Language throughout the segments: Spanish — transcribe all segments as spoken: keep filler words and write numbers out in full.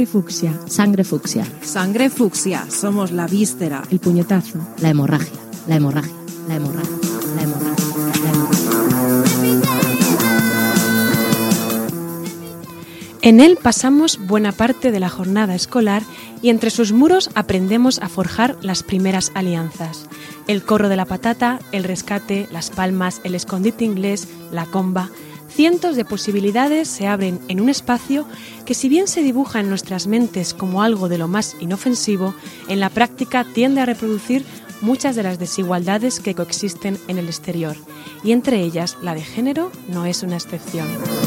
fucsia. Sangre fucsia. Sangre fucsia. Somos la víscera. El puñetazo. La hemorragia. La hemorragia. La hemorragia. La hemorragia. La hemorragia. En él pasamos buena parte de la jornada escolar y entre sus muros aprendemos a forjar las primeras alianzas. El corro de la patata, el rescate, las palmas, el escondite inglés, la comba. Cientos de posibilidades se abren en un espacio que, si bien se dibuja en nuestras mentes como algo de lo más inofensivo, en la práctica tiende a reproducir muchas de las desigualdades que coexisten en el exterior, y entre ellas la de género no es una excepción.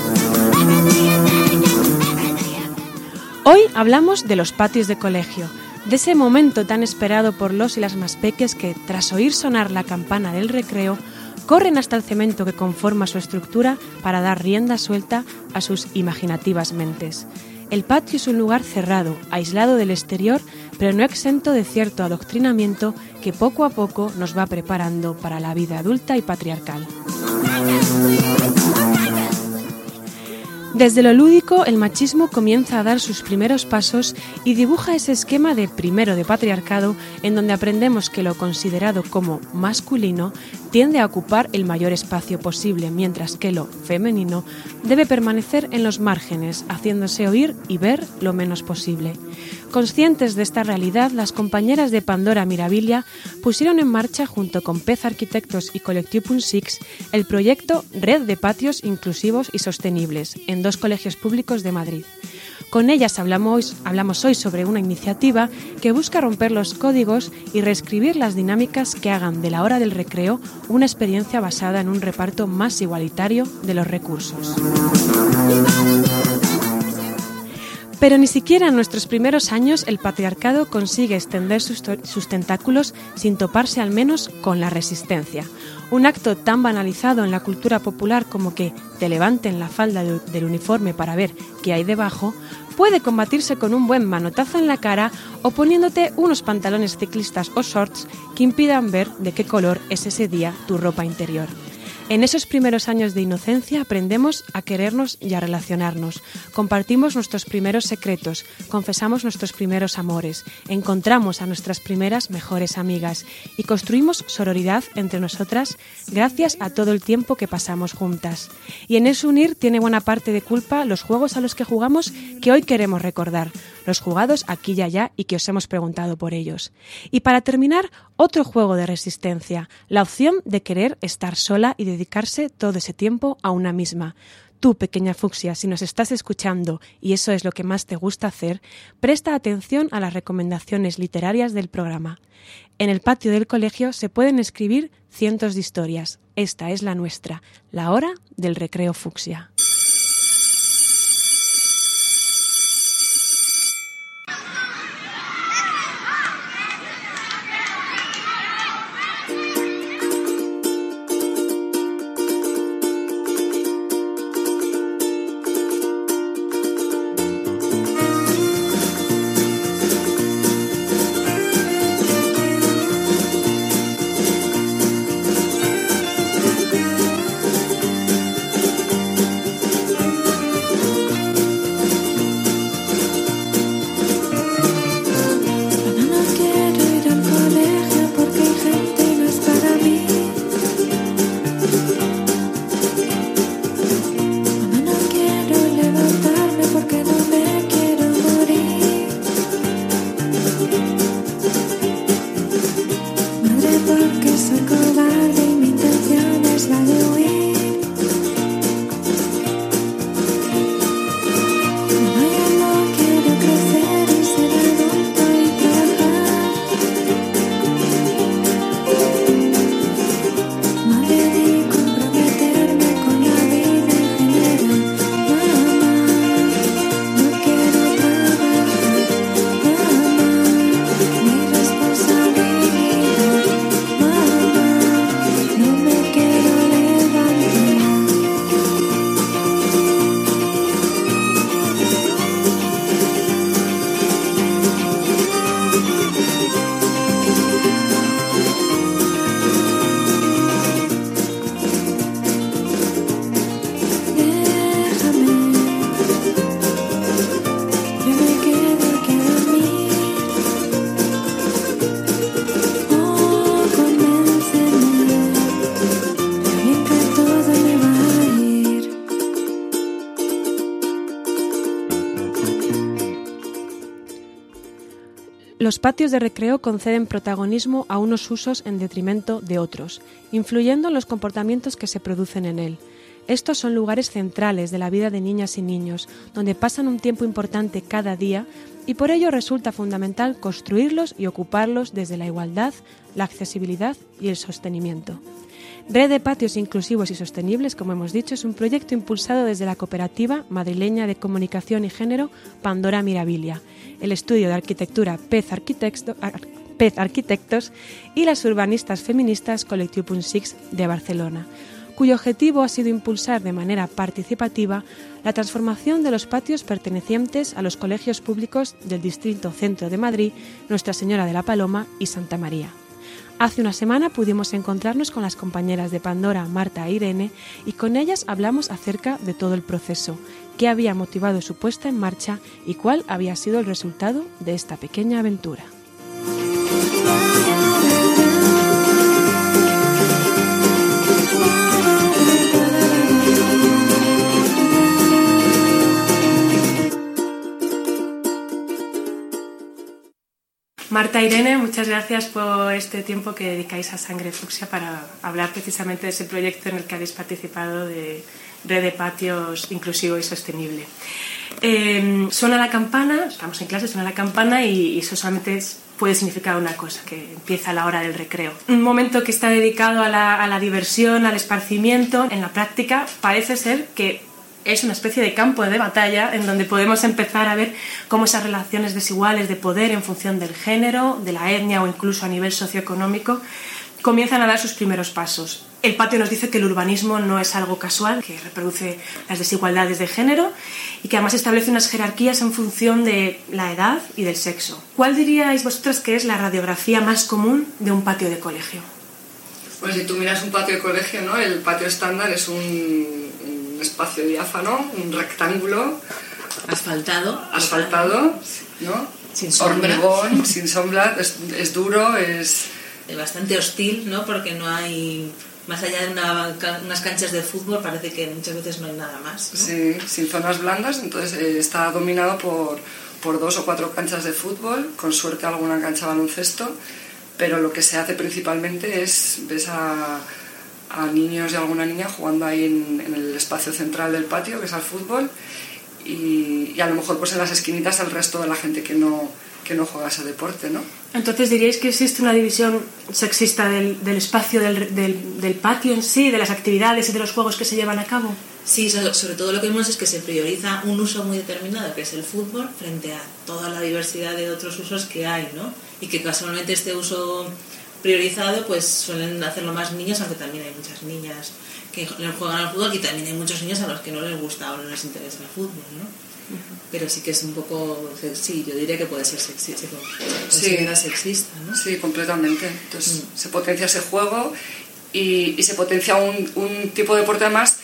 Hoy hablamos de los patios de colegio, de ese momento tan esperado por los y las más peques que, tras oír sonar la campana del recreo, corren hasta el cemento que conforma su estructura para dar rienda suelta a sus imaginativas mentes. El patio es un lugar cerrado, aislado del exterior, pero no exento de cierto adoctrinamiento que poco a poco nos va preparando para la vida adulta y patriarcal. Desde lo lúdico, el machismo comienza a dar sus primeros pasos y dibuja ese esquema de primero de patriarcado en donde aprendemos que lo considerado como masculino tiende a ocupar el mayor espacio posible, mientras que lo femenino debe permanecer en los márgenes, haciéndose oír y ver lo menos posible. Conscientes de esta realidad, las compañeras de Pandora Mirabilia pusieron en marcha, junto con Pez Arquitectos y Collectiu Punt Six, el proyecto Red de Patios Inclusivos y Sostenibles, en dos colegios públicos de Madrid. Con ellas hablamos, hablamos hoy sobre una iniciativa que busca romper los códigos y reescribir las dinámicas que hagan de la hora del recreo una experiencia basada en un reparto más igualitario de los recursos. Pero ni siquiera en nuestros primeros años el patriarcado consigue extender sus, sus tentáculos sin toparse al menos con la resistencia. Un acto tan banalizado en la cultura popular como que te levanten la falda de, del uniforme para ver qué hay debajo, puede combatirse con un buen manotazo en la cara o poniéndote unos pantalones ciclistas o shorts que impidan ver de qué color es ese día tu ropa interior. En esos primeros años de inocencia aprendemos a querernos y a relacionarnos, compartimos nuestros primeros secretos, confesamos nuestros primeros amores, encontramos a nuestras primeras mejores amigas y construimos sororidad entre nosotras gracias a todo el tiempo que pasamos juntas. Y en ese unir tiene buena parte de culpa los juegos a los que jugamos que hoy queremos recordar, los jugados aquí y allá y que os hemos preguntado por ellos. Y para terminar, otro juego de resistencia, la opción de querer estar sola y dedicarse todo ese tiempo a una misma. Tú, pequeña fucsia, si nos estás escuchando y eso es lo que más te gusta hacer, presta atención a las recomendaciones literarias del programa. En el patio del colegio se pueden escribir cientos de historias. Esta es la nuestra, la hora del recreo fucsia. Los patios de recreo conceden protagonismo a unos usos en detrimento de otros, influyendo en los comportamientos que se producen en él. Estos son lugares centrales de la vida de niñas y niños, donde pasan un tiempo importante cada día y por ello resulta fundamental construirlos y ocuparlos desde la igualdad, la accesibilidad y el sostenimiento. Red de Patios Inclusivos y Sostenibles, como hemos dicho, es un proyecto impulsado desde la Cooperativa Madrileña de Comunicación y Género Pandora Mirabilia, el estudio de arquitectura Pez, Arquitecto, Pez Arquitectos y las urbanistas feministas Collectiu Punt Six de Barcelona, cuyo objetivo ha sido impulsar de manera participativa la transformación de los patios pertenecientes a los colegios públicos del Distrito Centro de Madrid, Nuestra Señora de la Paloma y Santa María. Hace una semana pudimos encontrarnos con las compañeras de Pandora, Marta e Irene, y con ellas hablamos acerca de todo el proceso, qué había motivado su puesta en marcha y cuál había sido el resultado de esta pequeña aventura. Marta, Irene, muchas gracias por este tiempo que dedicáis a Sangre Fucsia para hablar precisamente de ese proyecto en el que habéis participado de Red de Patios Inclusivo y Sostenible. Eh, suena la campana, estamos en clase, suena la campana y, y eso solamente es, puede significar una cosa, que empieza la hora del recreo. Un momento que está dedicado a la, a la diversión, al esparcimiento. En la práctica parece ser que es una especie de campo de batalla en donde podemos empezar a ver cómo esas relaciones desiguales de poder en función del género, de la etnia o incluso a nivel socioeconómico comienzan a dar sus primeros pasos. El patio nos dice que el urbanismo no es algo casual, que reproduce las desigualdades de género y que además establece unas jerarquías en función de la edad y del sexo. ¿Cuál diríais vosotras que es la radiografía más común de un patio de colegio? Pues si tú miras un patio de colegio, ¿no? El patio estándar es un espacio diáfano, un rectángulo asfaltado, asfaltado, ¿no? Sin sombra, hormigón, sin sombra, es, es duro, es bastante hostil, ¿no? Porque no hay, más allá de una, unas canchas de fútbol, parece que muchas veces no hay nada más, ¿no? Sí, sin zonas blandas, entonces eh, está dominado por, por dos o cuatro canchas de fútbol, con suerte alguna cancha de baloncesto, pero lo que se hace principalmente es, ves a a niños y alguna niña jugando ahí en, en el espacio central del patio, que es al fútbol, y, y a lo mejor pues en las esquinitas el resto de la gente que no, que no juega ese deporte, ¿no? Entonces diríais que existe una división sexista del, del espacio del, del, del patio en sí, de las actividades y de los juegos que se llevan a cabo. Sí, sobre todo lo que vemos es que se prioriza un uso muy determinado, que es el fútbol, frente a toda la diversidad de otros usos que hay, ¿no? Y que casualmente este uso priorizado pues suelen hacerlo más niños, aunque también hay muchas niñas que juegan al fútbol y también hay muchos niños a los que no les gusta o no les interesa el fútbol, ¿no? Uh-huh. Pero sí que es un poco, sí, yo diría que puede ser sexista, sí, sexista, ¿no? Sí, completamente. Entonces mm. se potencia ese juego y, y se potencia un, un tipo de deporte además,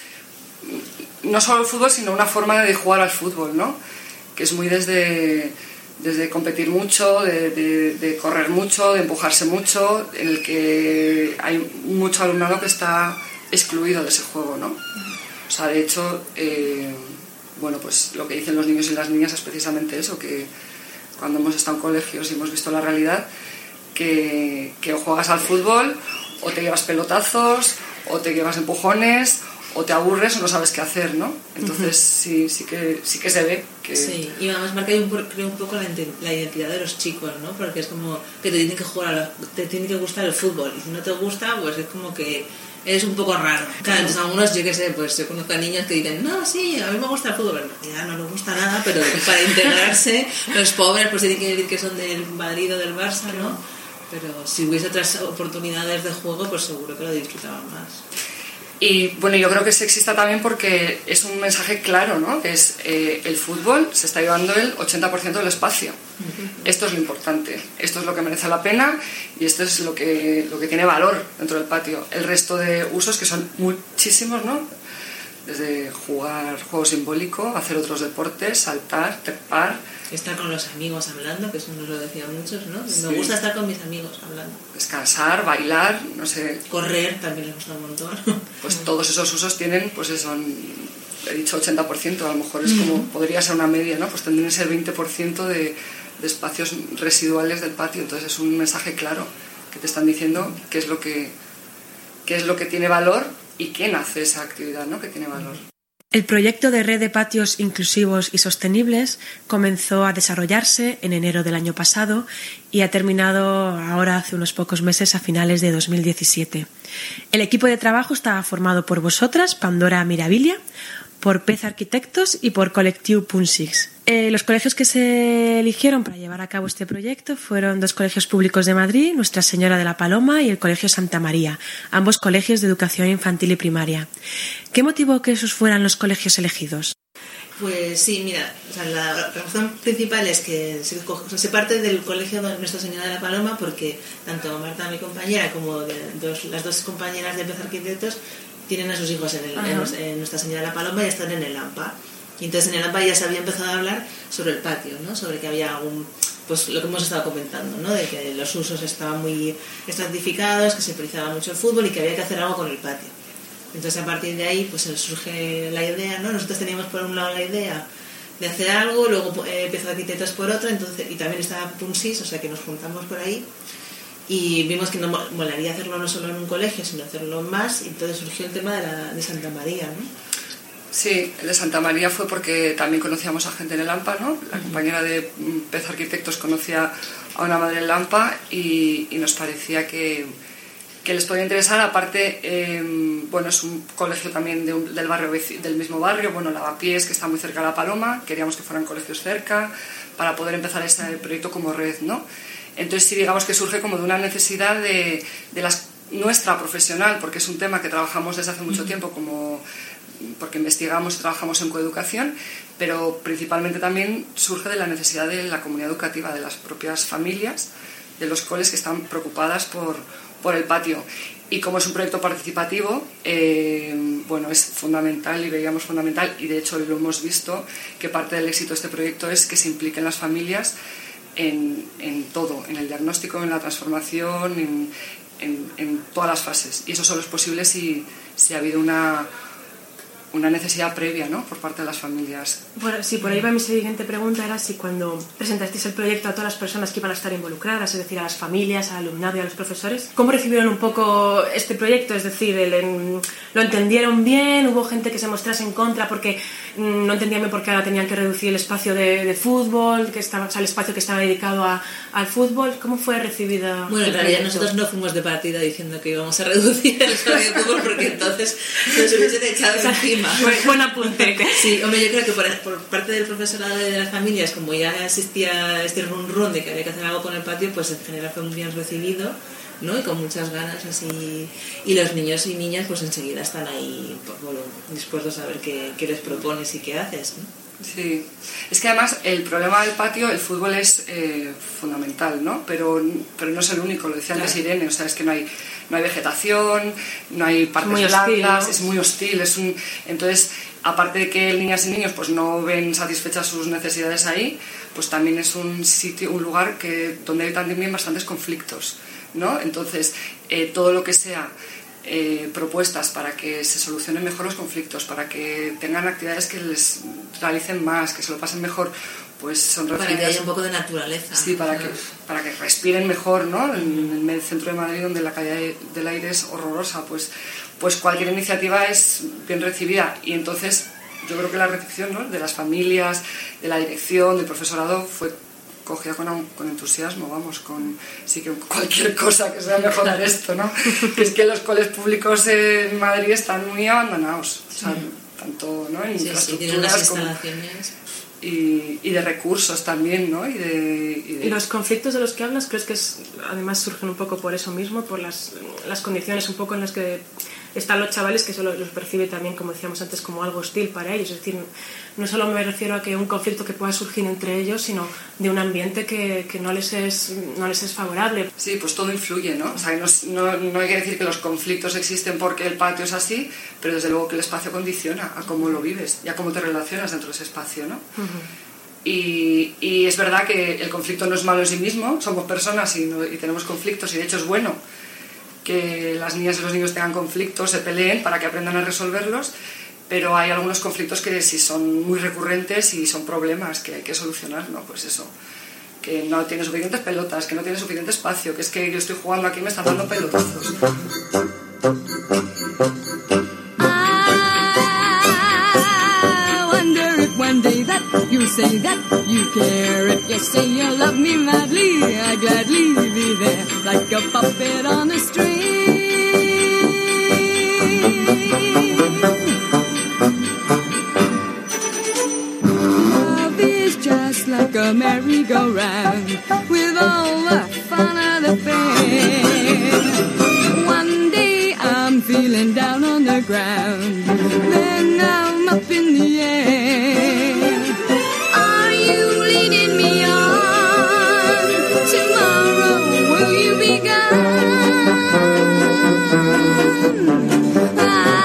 no solo el fútbol, sino una forma de jugar al fútbol, ¿no? Que es muy desde desde competir mucho, de, de, de correr mucho, de empujarse mucho, en el que hay mucho alumnado que está excluido de ese juego, ¿no? O sea, de hecho, eh, bueno, pues lo que dicen los niños y las niñas es precisamente eso, que cuando hemos estado en colegios y hemos visto la realidad, que, que o juegas al fútbol, o te llevas pelotazos, o te llevas empujones, o te aburres o no sabes qué hacer, ¿no? Entonces uh-huh. sí, sí que sí que se ve que... Sí, y además marca un, creo un poco la, la identidad de los chicos, ¿no? Porque es como que te tiene que jugar, a, te tiene que gustar el fútbol, y si no te gusta, pues es como que eres un poco raro. Claro, entonces algunos, yo qué sé, pues yo conozco a niños que dicen, no, sí, a mí me gusta el fútbol, en realidad no les gusta nada, pero para integrarse, los pobres pues tienen que decir que son del Madrid o del Barça, ¿no? Pero si hubiese otras oportunidades de juego, pues seguro que lo disfrutaban más. Y bueno, yo creo que es sexista también porque es un mensaje claro, ¿no? Que es eh, el fútbol se está llevando el ochenta por ciento del espacio. Uh-huh. Esto es lo importante, esto es lo que merece la pena y esto es lo que, lo que tiene valor dentro del patio. El resto de usos, que son muchísimos, ¿no? Desde jugar juego simbólico, hacer otros deportes, saltar, trepar. Estar con los amigos hablando, que eso nos lo decían muchos, ¿no? Sí. Me gusta estar con mis amigos hablando. Descansar, bailar, no sé. Correr también les gusta un montón. Pues todos esos usos tienen, pues eso, he dicho ochenta por ciento, a lo mejor es como, podría ser una media, ¿no? Pues tendrían que ser veinte por ciento de, de espacios residuales del patio. Entonces es un mensaje claro que te están diciendo qué es lo que, qué es lo que tiene valor y quién hace esa actividad, ¿no? Que tiene valor. El proyecto de red de patios inclusivos y sostenibles comenzó a desarrollarse en enero del año pasado y ha terminado ahora hace unos pocos meses, a finales de dos mil diecisiete. El equipo de trabajo estaba formado por vosotras, Pandora Mirabilia, por Pez Arquitectos y por Collectiu Punsix. Eh, los colegios que se eligieron para llevar a cabo este proyecto fueron dos colegios públicos de Madrid, Nuestra Señora de la Paloma y el Colegio Santa María, ambos colegios de educación infantil y primaria. ¿Qué motivó que esos fueran los colegios elegidos? Pues sí, mira, o sea, la razón principal es que se, o sea, se parte del colegio de Nuestra Señora de la Paloma porque tanto Marta, mi compañera, como de dos, las dos compañeras de Pez Arquitectos tienen a sus hijos en, el, en, en Nuestra Señora de la Paloma y están en el AMPA. Y entonces en el AMPA ya se había empezado a hablar sobre el patio, ¿no? Sobre que había algún, pues lo que hemos estado comentando, ¿no? De que los usos estaban muy estratificados, que se priorizaba mucho el fútbol y que había que hacer algo con el patio. Entonces a partir de ahí pues surge la idea, ¿no? Nosotros teníamos por un lado la idea de hacer algo, luego eh, empezó Arquitectos por otro, entonces, y también estaba Punsis, o sea que nos juntamos por ahí y vimos que no molaría hacerlo no solo en un colegio, sino hacerlo más, y entonces surgió el tema de, la, de Santa María, ¿no? Sí, el de Santa María fue porque también conocíamos a gente en el AMPA, ¿no? La compañera de Pez Arquitectos conocía a una madre en el AMPA y, y nos parecía que, que les podía interesar. Aparte, eh, bueno, es un colegio también de un, del, barrio, del mismo barrio, bueno, Lavapiés, que está muy cerca de La Paloma, queríamos que fueran colegios cerca para poder empezar este proyecto como red, ¿no? Entonces sí, digamos que surge como de una necesidad de, de las, nuestra profesional, porque es un tema que trabajamos desde hace mucho tiempo, como porque investigamos y trabajamos en coeducación, pero principalmente también surge de la necesidad de la comunidad educativa, de las propias familias, de los coles que están preocupadas por, por el patio. Y como es un proyecto participativo, eh, bueno, es fundamental y veíamos fundamental, y de hecho lo hemos visto, que parte del éxito de este proyecto es que se impliquen las familias en, en todo, en el diagnóstico, en la transformación, en, en, en todas las fases. Y eso solo es posible si, si ha habido una... una necesidad previa, ¿no?, por parte de las familias. Bueno, sí, por ahí va mi siguiente pregunta, era si cuando presentasteis el proyecto a todas las personas que iban a estar involucradas, es decir, a las familias, al alumnado y a los profesores, ¿cómo recibieron un poco este proyecto? Es decir, el, el, ¿lo entendieron bien? ¿Hubo gente que se mostrase en contra porque mm, no entendían bien por qué ahora tenían que reducir el espacio de, de fútbol, que estaba, o sea, el espacio que estaba dedicado a, al fútbol? ¿Cómo fue recibida? Bueno, en realidad nosotros no fuimos de partida diciendo que íbamos a reducir el espacio de fútbol porque entonces nos hubiesen echado encima. Buen, buen apunte. Sí, hombre, yo creo que por, por parte del profesorado y de las familias, como ya existía este run run de que había que hacer algo con el patio, pues en general fue muy bien recibido, ¿no? Y con muchas ganas así. Y los niños y niñas pues enseguida están ahí, bueno, dispuestos a ver qué, qué les propones y qué haces, ¿no? Sí, es que además el problema del patio, el fútbol es eh, fundamental, ¿no? Pero, pero no es el único, lo decía antes claro. Irene, o sea, es que no hay, no hay vegetación, no hay partes muy blandas, hostil, ¿no? Es muy hostil, es un... Entonces, aparte de que niñas y niños pues no ven satisfechas sus necesidades ahí, pues también es un sitio, un lugar que, donde hay también bastantes conflictos, ¿no? Entonces, eh, todo lo que sea... Eh, propuestas para que se solucionen mejor los conflictos, para que tengan actividades que les realicen más, que se lo pasen mejor, pues son recibidas. Para que haya un poco de naturaleza. Sí, para, claro. que, para que respiren mejor, ¿no? En, en el centro de Madrid, donde la calidad del aire es horrorosa, pues, pues cualquier iniciativa es bien recibida. Y entonces yo creo que la recepción, ¿no?, de las familias, de la dirección, del profesorado fue cogida con, con entusiasmo, vamos, con sí que cualquier cosa que sea mejorar esto, ¿no? Que es que los coles públicos en Madrid están muy abandonados, o sea, tanto, ¿no?, en sí, infraestructuras sí, como, instalaciones. Y, y de recursos también, ¿no? Y, de, y, de... ¿Y los conflictos de los que hablas crees que es, además surgen un poco por eso mismo, por las, las condiciones un poco en las que están los chavales, que eso los percibe también, como decíamos antes, como algo hostil para ellos? Es decir, no solo me refiero a que un conflicto que pueda surgir entre ellos, sino de un ambiente que, que no, les es, no les es favorable. Sí, pues todo influye, ¿no? O sea, no, no, no hay que decir que los conflictos existen porque el patio es así, pero desde luego que el espacio condiciona a cómo lo vives y a cómo te relacionas dentro de ese espacio, ¿no? Uh-huh. Y, y es verdad que el conflicto no es malo en sí mismo, somos personas y, no, y tenemos conflictos, y de hecho es bueno que las niñas y los niños tengan conflictos, se peleen para que aprendan a resolverlos, pero hay algunos conflictos que sí son muy recurrentes y son problemas que hay que solucionar, ¿no? Pues eso, que no tiene suficientes pelotas, que no tiene suficiente espacio, que es que yo estoy jugando aquí y me están dando pelotazos. One day that you say that you care, if you say you love me madly, I gladly be there like a puppet on a string. Love is just like a merry-go-round with all the fun of the fair. One day I'm feeling down on the ground, then I'm up in the air. Are you leading me on? Tomorrow will you be gone? I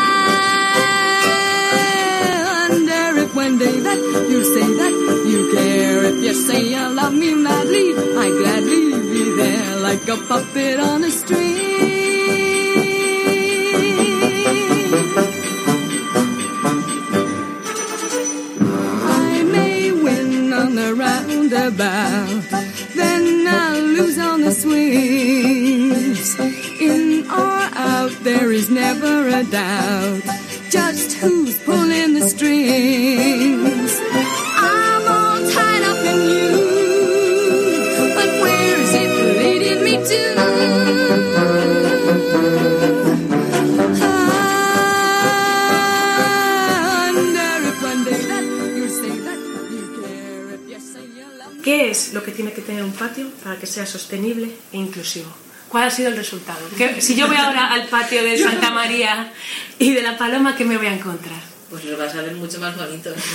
wonder if one day that you say that you care, if you say you love me madly, I gladly be there like a puppet on a string. Roundabout, then I'll lose on the swings. In or out, there is never a doubt just who's pulling the strings. I'm all tied up in you, but where's it leading me to? I wonder if one day that you say that you care, if you say you love me. ¿Qué es lo que tiene que tener un patio para que sea sostenible e inclusivo? ¿Cuál ha sido el resultado? ¿Qué, si yo voy ahora al patio de Santa María y de La Paloma, ¿qué me voy a encontrar? Pues lo vas a ver mucho más bonito, ¿no?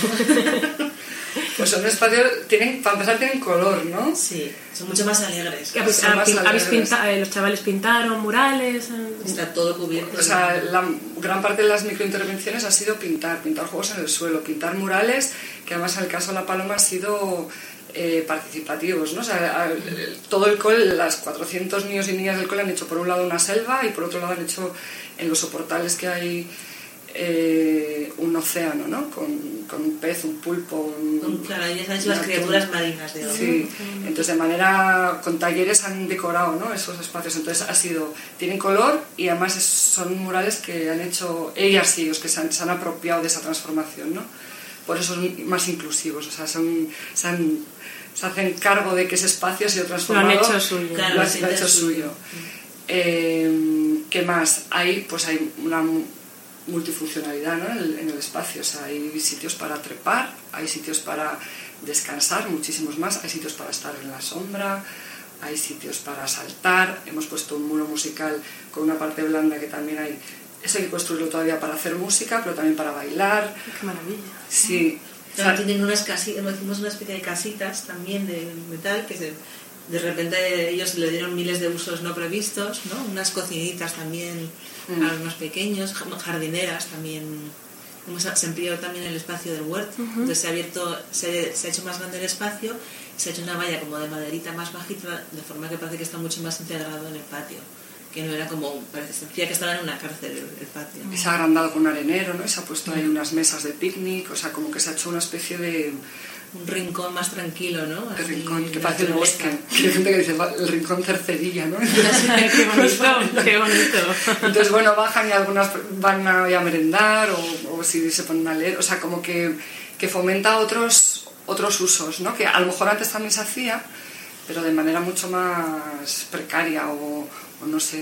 Pues son espacios, tienen, para empezar tienen color, ¿no? Sí, son mucho más alegres. ¿Habéis, Son más habéis alegres. pinta, eh, los chavales pintaron murales? eh? Está todo cubierto. O sea, la gran parte de las microintervenciones ha sido pintar, pintar juegos en el suelo, pintar murales, que además en el caso de La Paloma ha sido eh, participativos, ¿no? O sea, el, el, todo el cole, las cuatrocientos niños y niñas del cole han hecho por un lado una selva y por otro lado han hecho en los soportales que hay eh, un océano, ¿no? Con, con un pez, un pulpo, un, claro, ellas han hecho las criaturas marinas de oro. Sí, entonces de manera, con talleres han decorado, ¿no? Esos espacios, entonces ha sido, tienen color y además es, son murales que han hecho ellas y ellos, que se han, se han apropiado de esa transformación, ¿no? Por eso son más inclusivos, o sea, son, se, han, se hacen cargo de que ese espacio ha sido transformado. Lo han hecho suyo. Claro, lo han sí, hecho suyo. suyo. Eh, ¿Qué más? Hay, pues hay una multifuncionalidad, ¿no? en, el, en el espacio, o sea, hay sitios para trepar, hay sitios para descansar, muchísimos más, hay sitios para estar en la sombra, hay sitios para saltar, hemos puesto un muro musical con una parte blanda que también hay. Eso hay que construirlo todavía para hacer música, pero también para bailar. ¡Qué maravilla! Sí. También o sea, tienen unas casitas, hicimos una especie de casitas también de metal que se, de repente ellos le dieron miles de usos no previstos, ¿no? Unas cocinitas también mm. para los más pequeños, jardineras también. Se amplió también el espacio del huerto, uh-huh. Entonces se ha abierto, se, se ha hecho más grande el espacio, se ha hecho una valla como de maderita más bajita, de forma que parece que está mucho más integrado en el patío. Que no era como, parecía que estaba en una cárcel el, el patio. Y se ha agrandado con un arenero, ¿no? Y se ha puesto ahí unas mesas de picnic, o sea, como que se ha hecho una especie de... Un rincón más tranquilo, ¿no? El rincón, que parece el bosque. Que hay gente que dice, el rincón cercerilla, ¿no? ¡Qué bonito! ¡Qué bonito! Entonces, bueno, bajan y algunas van a, a merendar o, o si se ponen a leer, o sea, como que, que fomenta otros, otros usos, ¿no? Que a lo mejor antes también se hacía, pero de manera mucho más precaria o... o no sé,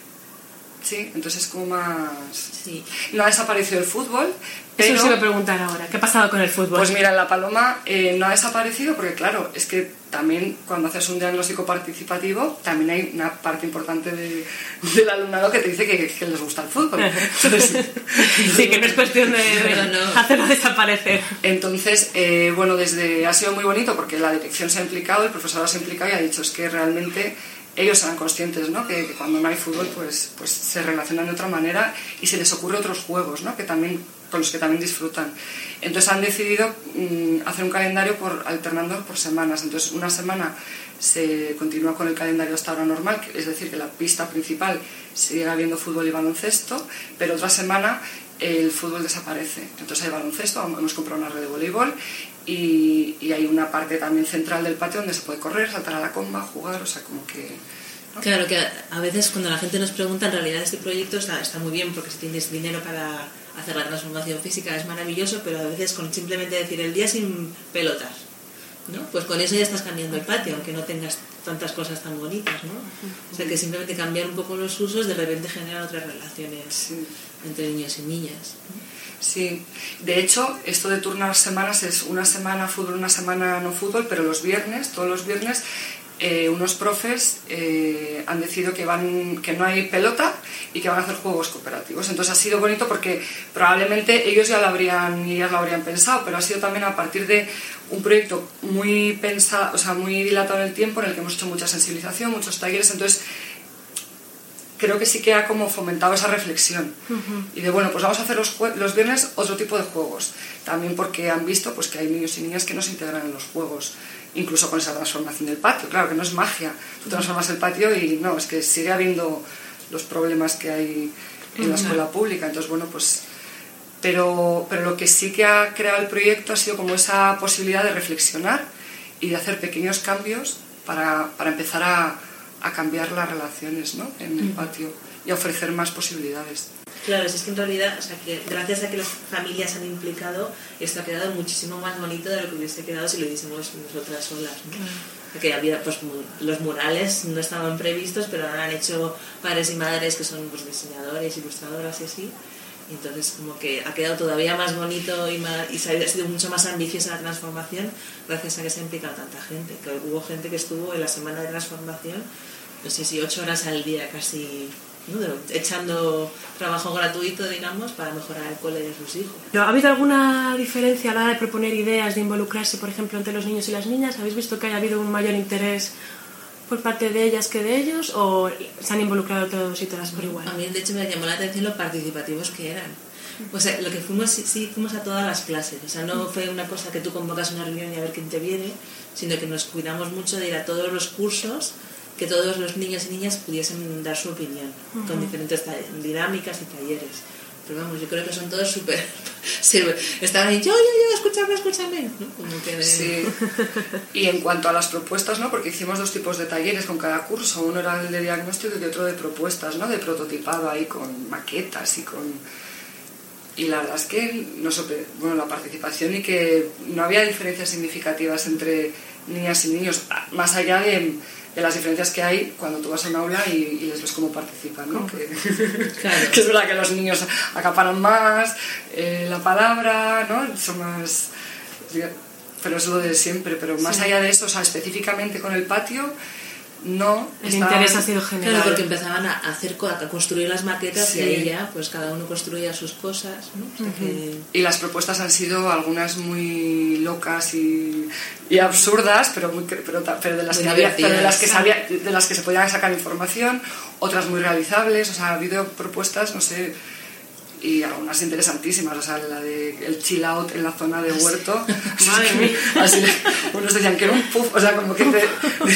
sí, entonces es como más... Sí. No ha desaparecido el fútbol, pero... Eso se iba a preguntar ahora, ¿qué ha pasado con el fútbol? Pues mira, en La Paloma eh, no ha desaparecido porque claro, es que también cuando haces un diagnóstico participativo también hay una parte importante de, del alumnado que te dice que, que les gusta el fútbol. Entonces, sí, que no es cuestión de, de no. hacerlo desaparecer. Entonces, eh, bueno, desde ha sido muy bonito porque la dirección se ha implicado, el profesor se ha implicado y ha dicho es que realmente... ellos eran conscientes, ¿no? que, que cuando no hay fútbol pues, pues se relacionan de otra manera y se les ocurre otros juegos, ¿no? que también, con los que también disfrutan. Entonces han decidido mmm, hacer un calendario por, alternando por semanas. Entonces una semana se continúa con el calendario hasta ahora normal, es decir, que la pista principal sigue habiendo fútbol y baloncesto, pero otra semana el fútbol desaparece. Entonces hay baloncesto, hemos comprado una red de voleibol y, y hay una parte también central del patio donde se puede correr, saltar a la comba, jugar, o sea, como que... ¿no? Claro, que a veces cuando la gente nos pregunta, en realidad este proyecto está, está muy bien porque si tienes dinero para hacer la transformación física es maravilloso, pero a veces con simplemente decir el día sin pelotas, ¿no? Pues con eso ya estás cambiando el patio, aunque no tengas tantas cosas tan bonitas, ¿no? O sea que simplemente cambiar un poco los usos de repente genera otras relaciones sí. entre niños y niñas. Sí, de hecho esto de turnar semanas es una semana fútbol, una semana no fútbol, pero los viernes, todos los viernes eh, unos profes eh, han decidido que van que no hay pelota y que van a hacer juegos cooperativos. Entonces ha sido bonito porque probablemente ellos ya lo habrían y ellas lo habrían pensado, pero ha sido también a partir de un proyecto muy pensado, o sea, muy dilatado en el tiempo, en el que hemos hecho mucha sensibilización, muchos talleres. Entonces creo que sí que ha como fomentado esa reflexión uh-huh. y de bueno, pues vamos a hacer los, jue- los viernes otro tipo de juegos, también porque han visto pues que hay niños y niñas que no se integran en los juegos, incluso con esa transformación del patio. Claro que no es magia, tú transformas el patio y no, es que sigue habiendo los problemas que hay en uh-huh. la escuela pública. Entonces bueno, pues pero, pero lo que sí que ha creado el proyecto ha sido como esa posibilidad de reflexionar y de hacer pequeños cambios para, para empezar a a cambiar las relaciones, ¿no? en el patio y a ofrecer más posibilidades. Claro, es que en realidad, o sea, que gracias a que las familias han implicado, esto ha quedado muchísimo más bonito de lo que hubiese quedado si lo hiciésemos nosotras solas, ¿no? Porque había, pues, los murales no estaban previstos, pero ahora han hecho padres y madres que son pues, diseñadores, ilustradoras y así. Y entonces como que ha quedado todavía más bonito y, más, y ha sido mucho más ambiciosa la transformación gracias a que se ha implicado tanta gente, que hubo gente que estuvo en la semana de transformación, no sé si ocho horas al día casi, ¿no? echando trabajo gratuito, digamos, para mejorar el cole de sus hijos. ¿Ha habido alguna diferencia a la hora de proponer ideas, de involucrarse, por ejemplo, entre los niños y las niñas? ¿Habéis visto que haya habido un mayor interés por parte de ellas que de ellos, o se han involucrado todos y todas por igual? A mí, de hecho, me llamó la atención lo participativos que eran. O sea, lo que fuimos, sí, sí, fuimos a todas las clases. O sea, no fue una cosa que tú convocas una reunión y a ver quién te viene, sino que nos cuidamos mucho de ir a todos los cursos, que todos los niños y niñas pudiesen dar su opinión, uh-huh. con diferentes ta- dinámicas y talleres. Pero vamos, yo creo que son todos súper... Estaban ahí, yo, yo, yo, escúchame, escúchame, ¿no? Como que de... Sí. Y en cuanto a las propuestas, ¿no? Porque hicimos dos tipos de talleres con cada curso. Uno era el de diagnóstico y otro de propuestas, ¿no? De prototipado ahí con maquetas y con... Y la verdad es que no sobre... bueno, la participación y que no había diferencias significativas entre niñas y niños, más allá de... de las diferencias que hay cuando tú vas a un aula y, y les ves cómo participan, ¿no? Que, claro. que es verdad que los niños acaparan más eh, la palabra, ¿no? Son más... pero es lo de siempre, pero más sí. allá de eso, o sea, específicamente con el patio, no... El estaban... interés ha sido general. Claro, porque empezaban a hacer, a construir las maquetas sí. y ahí ya, pues cada uno construía sus cosas, ¿no? O sea, uh-huh. que... Y las propuestas han sido algunas muy locas y, y absurdas, pero, muy, pero, pero, de las que había, pero de las que sabía, de las que se podía sacar información, otras muy realizables. O sea, ha habido propuestas, no sé, y algunas interesantísimas, o sea, la de el chill out en la zona de huerto. Madre mía. Así, unos decían que era un puff, o sea, como que te,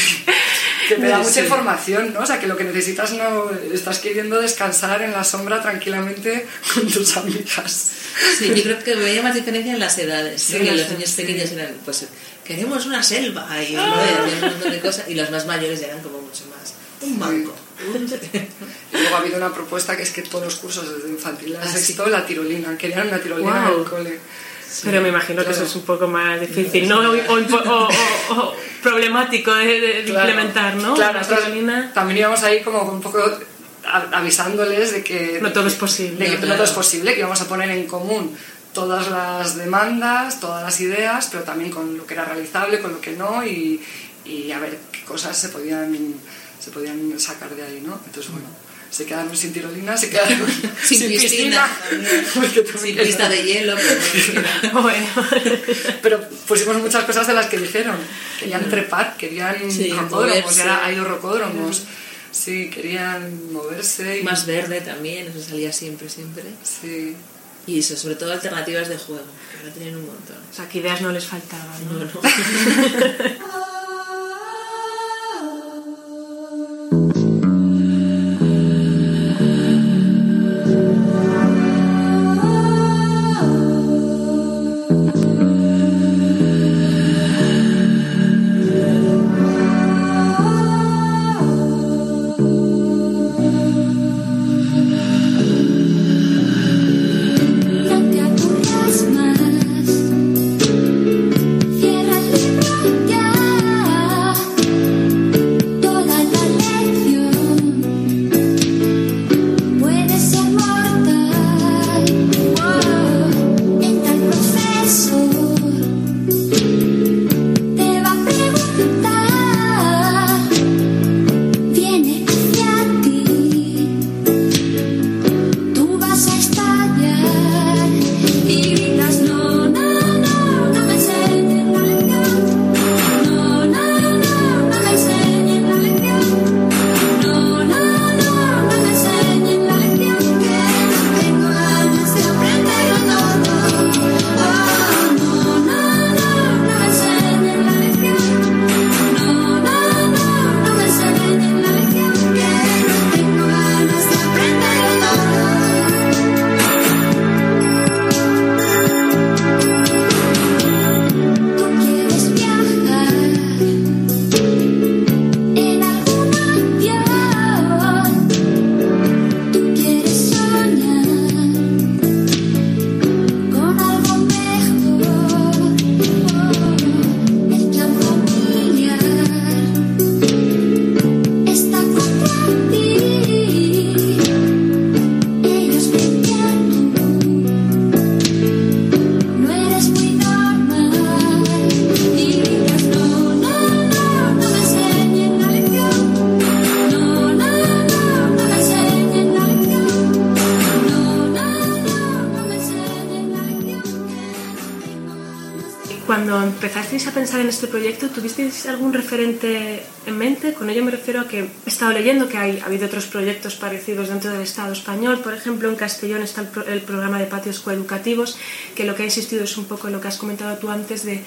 que te da mucha sí. información, ¿no? O sea, que lo que necesitas no... Estás queriendo descansar en la sombra tranquilamente con tus amigas. Sí, yo creo que veía más diferencia en las edades, sí, ¿no? Que los niños pequeños sí. eran, pues, queremos una selva, y, ¿no? y un montón de cosas, y los más mayores eran como mucho más, un banco. Sí. Y luego ha habido una propuesta que es que todos los cursos desde infantil a ah, sexto, sí. la tirolina, querían una tirolina wow. en el cole. Sí, pero me imagino claro. que eso es un poco más difícil, ¿no? O, o, o, o problemático de, de claro. implementar, ¿no? Claro, tirolina... también íbamos ahí como un poco avisándoles de que no todo es posible, de que no, claro. no todo es posible, que íbamos a poner en común todas las demandas, todas las ideas, pero también con lo que era realizable, con lo que no, y, y a ver qué cosas se podían se podían sacar de ahí, ¿no? Entonces, bueno, se quedaron sin tirolina, se quedaron sin, sin piscina, piscina sin pista de hielo, pero, bueno. Pero pusimos muchas cosas de las que dijeron. Querían trepar, querían sí, rocódromos, ya hay los rocódromos. Sí, querían moverse. Y... más verde también, eso salía siempre, siempre. Sí. Y eso, sobre todo alternativas de juego, que ahora tienen un montón. O sea, que ideas no les faltaban, ¿no? No, no. Cuando empezasteis a pensar en este proyecto, ¿tuvisteis algún referente en mente? Con ello me refiero a que he estado leyendo que hay, ha habido otros proyectos parecidos dentro del Estado español. Por ejemplo, en Castellón está el, pro, el programa de patios coeducativos, que lo que ha insistido es un poco en lo que has comentado tú antes de,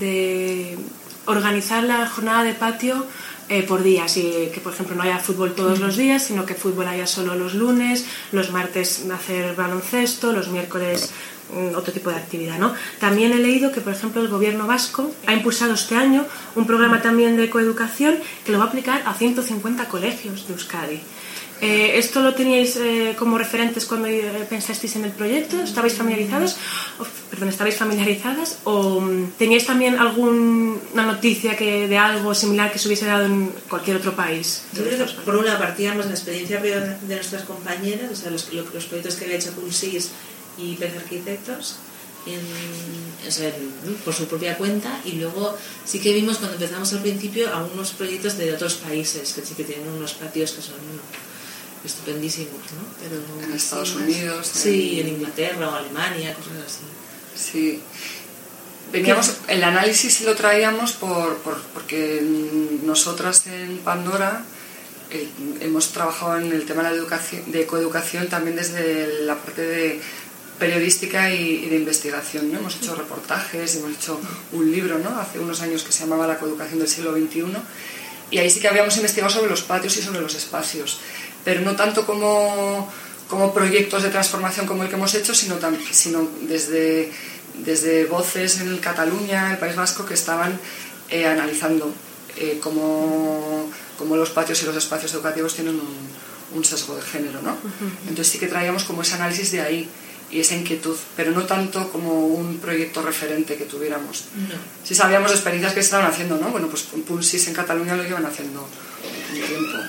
de organizar la jornada de patio eh, por días, y que por ejemplo no haya fútbol todos los días, sino que fútbol haya solo los lunes, los martes hacer baloncesto, los miércoles otro tipo de actividad, ¿no? También he leído que, por ejemplo, el gobierno vasco ha impulsado este año un programa también de coeducación que lo va a aplicar a ciento cincuenta colegios de Euskadi. Eh, ¿Esto lo teníais eh, como referentes cuando eh, pensasteis en el proyecto? ¿Estabais familiarizados? O, perdón, ¿estabais familiarizadas? ¿O um, teníais también alguna noticia que, de algo similar que se hubiese dado en cualquier otro país? Yo creo que por una partíamos de la experiencia de nuestras compañeras, o sea, los, los proyectos que había hecho Pulsis y P E C Arquitectos en, o sea, por su propia cuenta, y luego sí que vimos cuando empezamos al principio algunos proyectos de otros países que sí que tienen unos patios que son estupendísimos, ¿no? Pero en Estados más, Unidos, sí, en Inglaterra o Alemania, cosas así. Sí, veníamos, el análisis sí lo traíamos por, por, porque nosotras en Pandora eh, hemos trabajado en el tema de la educación, de coeducación también desde la parte de periodística y, y de investigación, ¿no? Hemos hecho reportajes, hemos hecho un libro, ¿no? Hace unos años que se llamaba La coeducación del siglo veintiuno, y ahí sí que habíamos investigado sobre los patios y sobre los espacios, pero no tanto como, como proyectos de transformación como el que hemos hecho, sino, tam, sino desde, desde voces en Cataluña, el País Vasco, que estaban eh, analizando eh, cómo, cómo los patios y los espacios educativos tienen un, un sesgo de género, ¿no? Entonces sí que traíamos como ese análisis de ahí y esa inquietud, pero no tanto como un proyecto referente que tuviéramos. No. Sí sabíamos de experiencias que se estaban haciendo, ¿no? Bueno, pues Pulsis en Cataluña lo llevan haciendo un tiempo.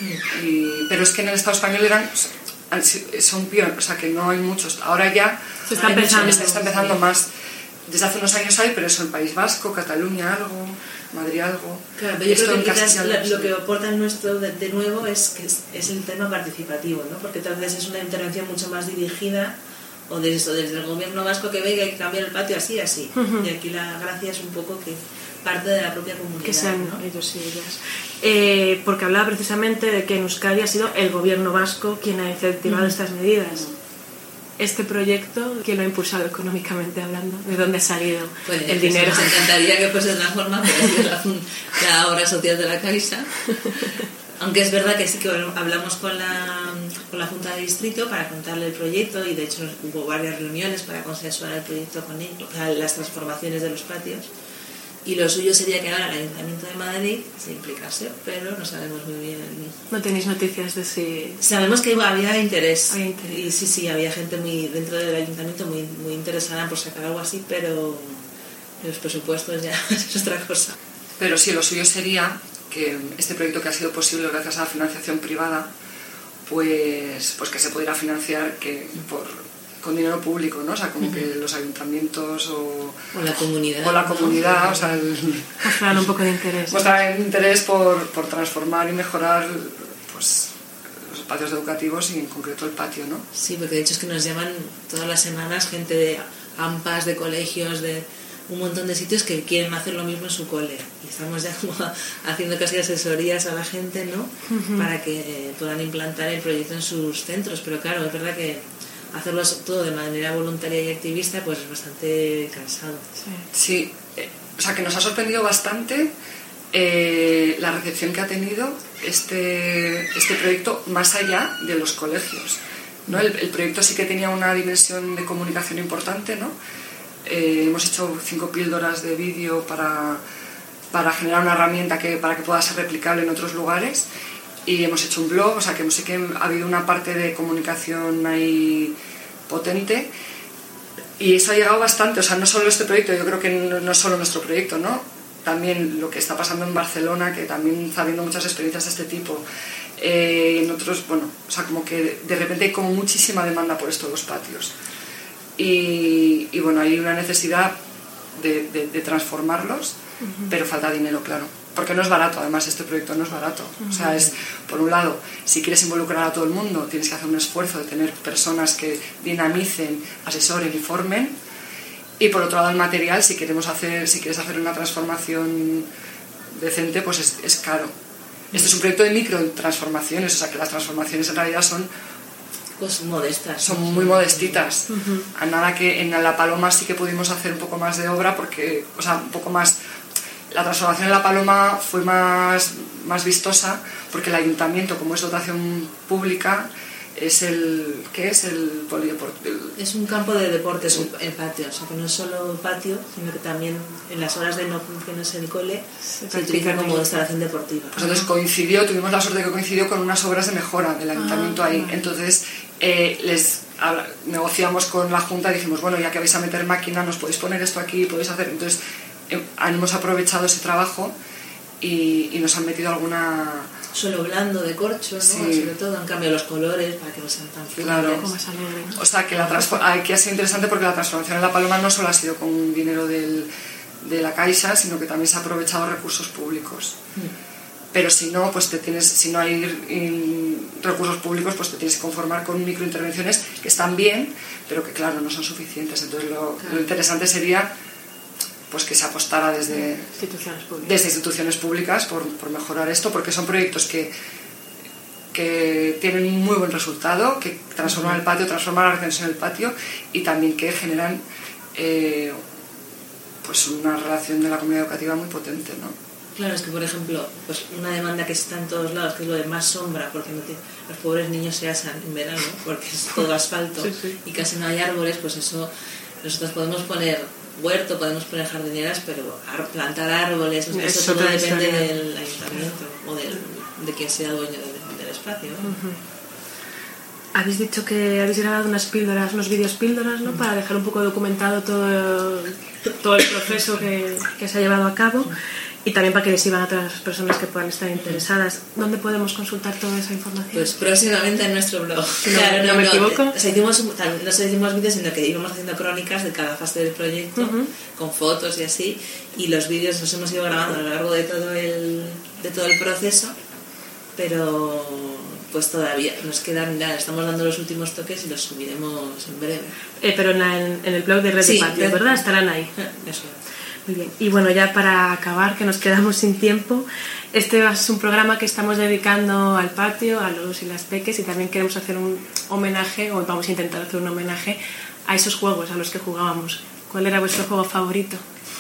Y, pero es que en el Estado español eran, son pioneros, o sea que no hay muchos. Ahora ya se está empezando, se está empezando más. Desde hace unos años hay, pero eso, el País Vasco, Cataluña algo, Madrid algo. Claro, pero yo creo que quizás lo, lo que aporta el nuestro de, de nuevo es que es, es el tema participativo, ¿no? Porque tal vez es una intervención mucho más dirigida, o desde, desde el gobierno vasco que ve que hay que cambiar el patio así, así. Uh-huh. Y aquí la gracia es un poco que parte de la propia comunidad, que sean, ¿no? ellos y ellas. Eh, porque hablaba precisamente de que en Euskadi ha sido el gobierno vasco quien ha incentivado uh-huh. estas medidas. Uh-huh. Este proyecto, ¿quién lo ha impulsado económicamente hablando? ¿De dónde ha salido pues, el dinero? Nos encantaría que fuese de una forma, pero es la, la obra social de la Caixa. Aunque es verdad que sí que hablamos con la, con la Junta de Distrito para contarle el proyecto, y de hecho hubo varias reuniones para consensuar el proyecto con ellos, o sea, las transformaciones de los patios. Y lo suyo sería que ahora el Ayuntamiento de Madrid se implicase, pero no sabemos muy bien. No tenéis noticias de si... Sabemos que había interés, había interés. Y sí, sí, había gente muy dentro del Ayuntamiento muy, muy interesada por sacar algo así, pero los presupuestos ya es otra cosa. Pero sí, lo suyo sería que este proyecto, que ha sido posible gracias a la financiación privada, pues, pues que se pudiera financiar que por, con dinero público, ¿no? O sea, como uh-huh. que los ayuntamientos o, o la comunidad, o, la comunidad, ¿no? O sea, el, mostrar un poco de interés. Mostrar interés por, por transformar y mejorar, pues, los espacios educativos y en concreto el patio, ¿no? Sí, porque de hecho es que nos llaman todas las semanas gente de AMPAs, de colegios, de un montón de sitios que quieren hacer lo mismo en su cole. Y estamos ya como haciendo casi asesorías a la gente, ¿no? Uh-huh. Para que puedan implantar el proyecto en sus centros. Pero claro, es verdad que hacerlo todo de manera voluntaria y activista pues es bastante cansado. Sí, sí. Eh, o sea que nos ha sorprendido bastante eh, la recepción que ha tenido este, este proyecto más allá de los colegios, ¿no? El, el proyecto sí que tenía una dimensión de comunicación importante, ¿no? Eh, hemos hecho cinco píldoras de vídeo para, para generar una herramienta que, para que pueda ser replicable en otros lugares, y hemos hecho un blog, o sea que sí que ha habido una parte de comunicación ahí potente, y eso ha llegado bastante. O sea, no solo este proyecto, yo creo que no, no es solo nuestro proyecto, ¿no? También lo que está pasando en Barcelona, que también está habiendo muchas experiencias de este tipo, eh, en otros, bueno, o sea, como que de repente hay como muchísima demanda por esto de los patios. Y, y bueno, hay una necesidad de, de, de transformarlos, uh-huh. pero falta dinero, claro, porque no es barato. Además, este proyecto no es barato. Uh-huh. O sea, es, por un lado, si quieres involucrar a todo el mundo, tienes que hacer un esfuerzo de tener personas que dinamicen, asesoren y formen, y por otro lado el material, si queremos hacer, si quieres hacer una transformación decente, pues es, es caro. Uh-huh. Este es un proyecto de micro transformaciones, o sea que las transformaciones en realidad son pues modestas, son muy modestitas. Uh-huh. A nada que en La Paloma sí que pudimos hacer un poco más de obra, porque, o sea, un poco más, la transformación en La Paloma fue más, más vistosa, porque el ayuntamiento, como es dotación pública, es el, ¿qué es? El polideporte. Es un campo de deportes, sí. El patio, o sea que no es solo patio, sino que también en las horas de no funciones el cole se, se utiliza como instalación deportiva. Pues entonces coincidió, tuvimos la suerte de que coincidió con unas obras de mejora del ayuntamiento ah, ahí. Entonces eh, les a, negociamos con la Junta y dijimos, bueno, ya que vais a meter máquina, nos podéis poner esto aquí, podéis hacer. Entonces eh, hemos aprovechado ese trabajo y, y nos han metido alguna... suelo blando de corcho, ¿no? Sí. Sobre todo han cambiado los colores para que no sean tan fríos. Claro. Más alegres. O sea que la transfor- aquí ha sido interesante porque la transformación en La Paloma no solo ha sido con dinero del, de la Caixa, sino que también se ha aprovechado recursos públicos. Mm. Pero si no, pues te tienes, si no hay in, recursos públicos, pues te tienes que conformar con microintervenciones que están bien, pero que claro, no son suficientes. Entonces lo, claro. lo interesante sería pues que se apostara desde instituciones públicas, desde instituciones públicas por, por mejorar esto, porque son proyectos que, que tienen un muy buen resultado, que transforman el patio, transforman la retención del patio y también que generan eh, pues una relación de la comunidad educativa muy potente, ¿no? Claro, es que por ejemplo, pues una demanda que está en todos lados, que es lo de más sombra, porque no te, los pobres niños se asan en verano, porque es todo asfalto sí, sí. y casi no hay árboles, pues eso nosotros podemos poner huerto, podemos poner jardineras, pero plantar árboles, eso, eso todo depende historia. Del ayuntamiento o del, de quien sea dueño del, del espacio, ¿no? Uh-huh. Habéis dicho que habéis grabado unas píldoras, unos vídeos píldoras, ¿no? Uh-huh. Para dejar un poco documentado todo, todo el proceso que, que se ha llevado a cabo. Uh-huh. Y también para que les sirvan a otras personas que puedan estar interesadas. ¿Dónde podemos consultar toda esa información? Pues próximamente en nuestro blog. No, claro, no, no me equivoco. O sea, hicimos, no solo hicimos vídeos, sino que íbamos haciendo crónicas de cada fase del proyecto, uh-huh. con fotos y así. Y los vídeos los hemos ido grabando a lo largo de todo el, de todo el proceso. Pero pues todavía nos quedan, ya estamos dando los últimos toques y los subiremos en breve. Eh, pero en, la, en el blog de Red sí, de Patio, ¿verdad? Estarán ahí. Eso. Muy bien. Y bueno, ya para acabar, que nos quedamos sin tiempo, este es un programa que estamos dedicando al patio, a los y las peques, y también queremos hacer un homenaje, o vamos a intentar hacer un homenaje a esos juegos a los que jugábamos. ¿Cuál era vuestro juego favorito?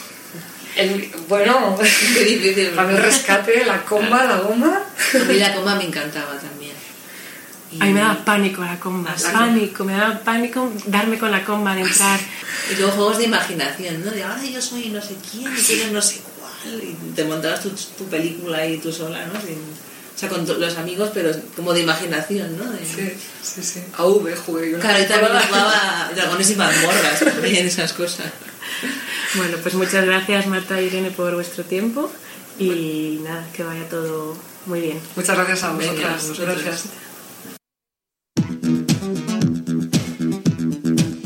El, bueno, qué difícil. Para el rescate, la comba, la goma. A mí la comba me encantaba también. Y... a mí me daba pánico la comba, ¿sí? pánico, me daba pánico darme con la comba, de entrar. Y luego juegos de imaginación, ¿no? De ahora yo soy no sé quién, y tú eres no sé cuál, y te montabas tu, tu película ahí tú sola, ¿no? Sin, o sea, con los amigos, pero como de imaginación, ¿no? De... Sí, sí, sí. A V jugué yo. Claro, y también jugaba Dragones y mazmorras, también esas cosas. Bueno, pues muchas gracias Marta y Irene por vuestro tiempo y nada, que vaya todo muy bien. Muchas gracias a vosotras. Gracias.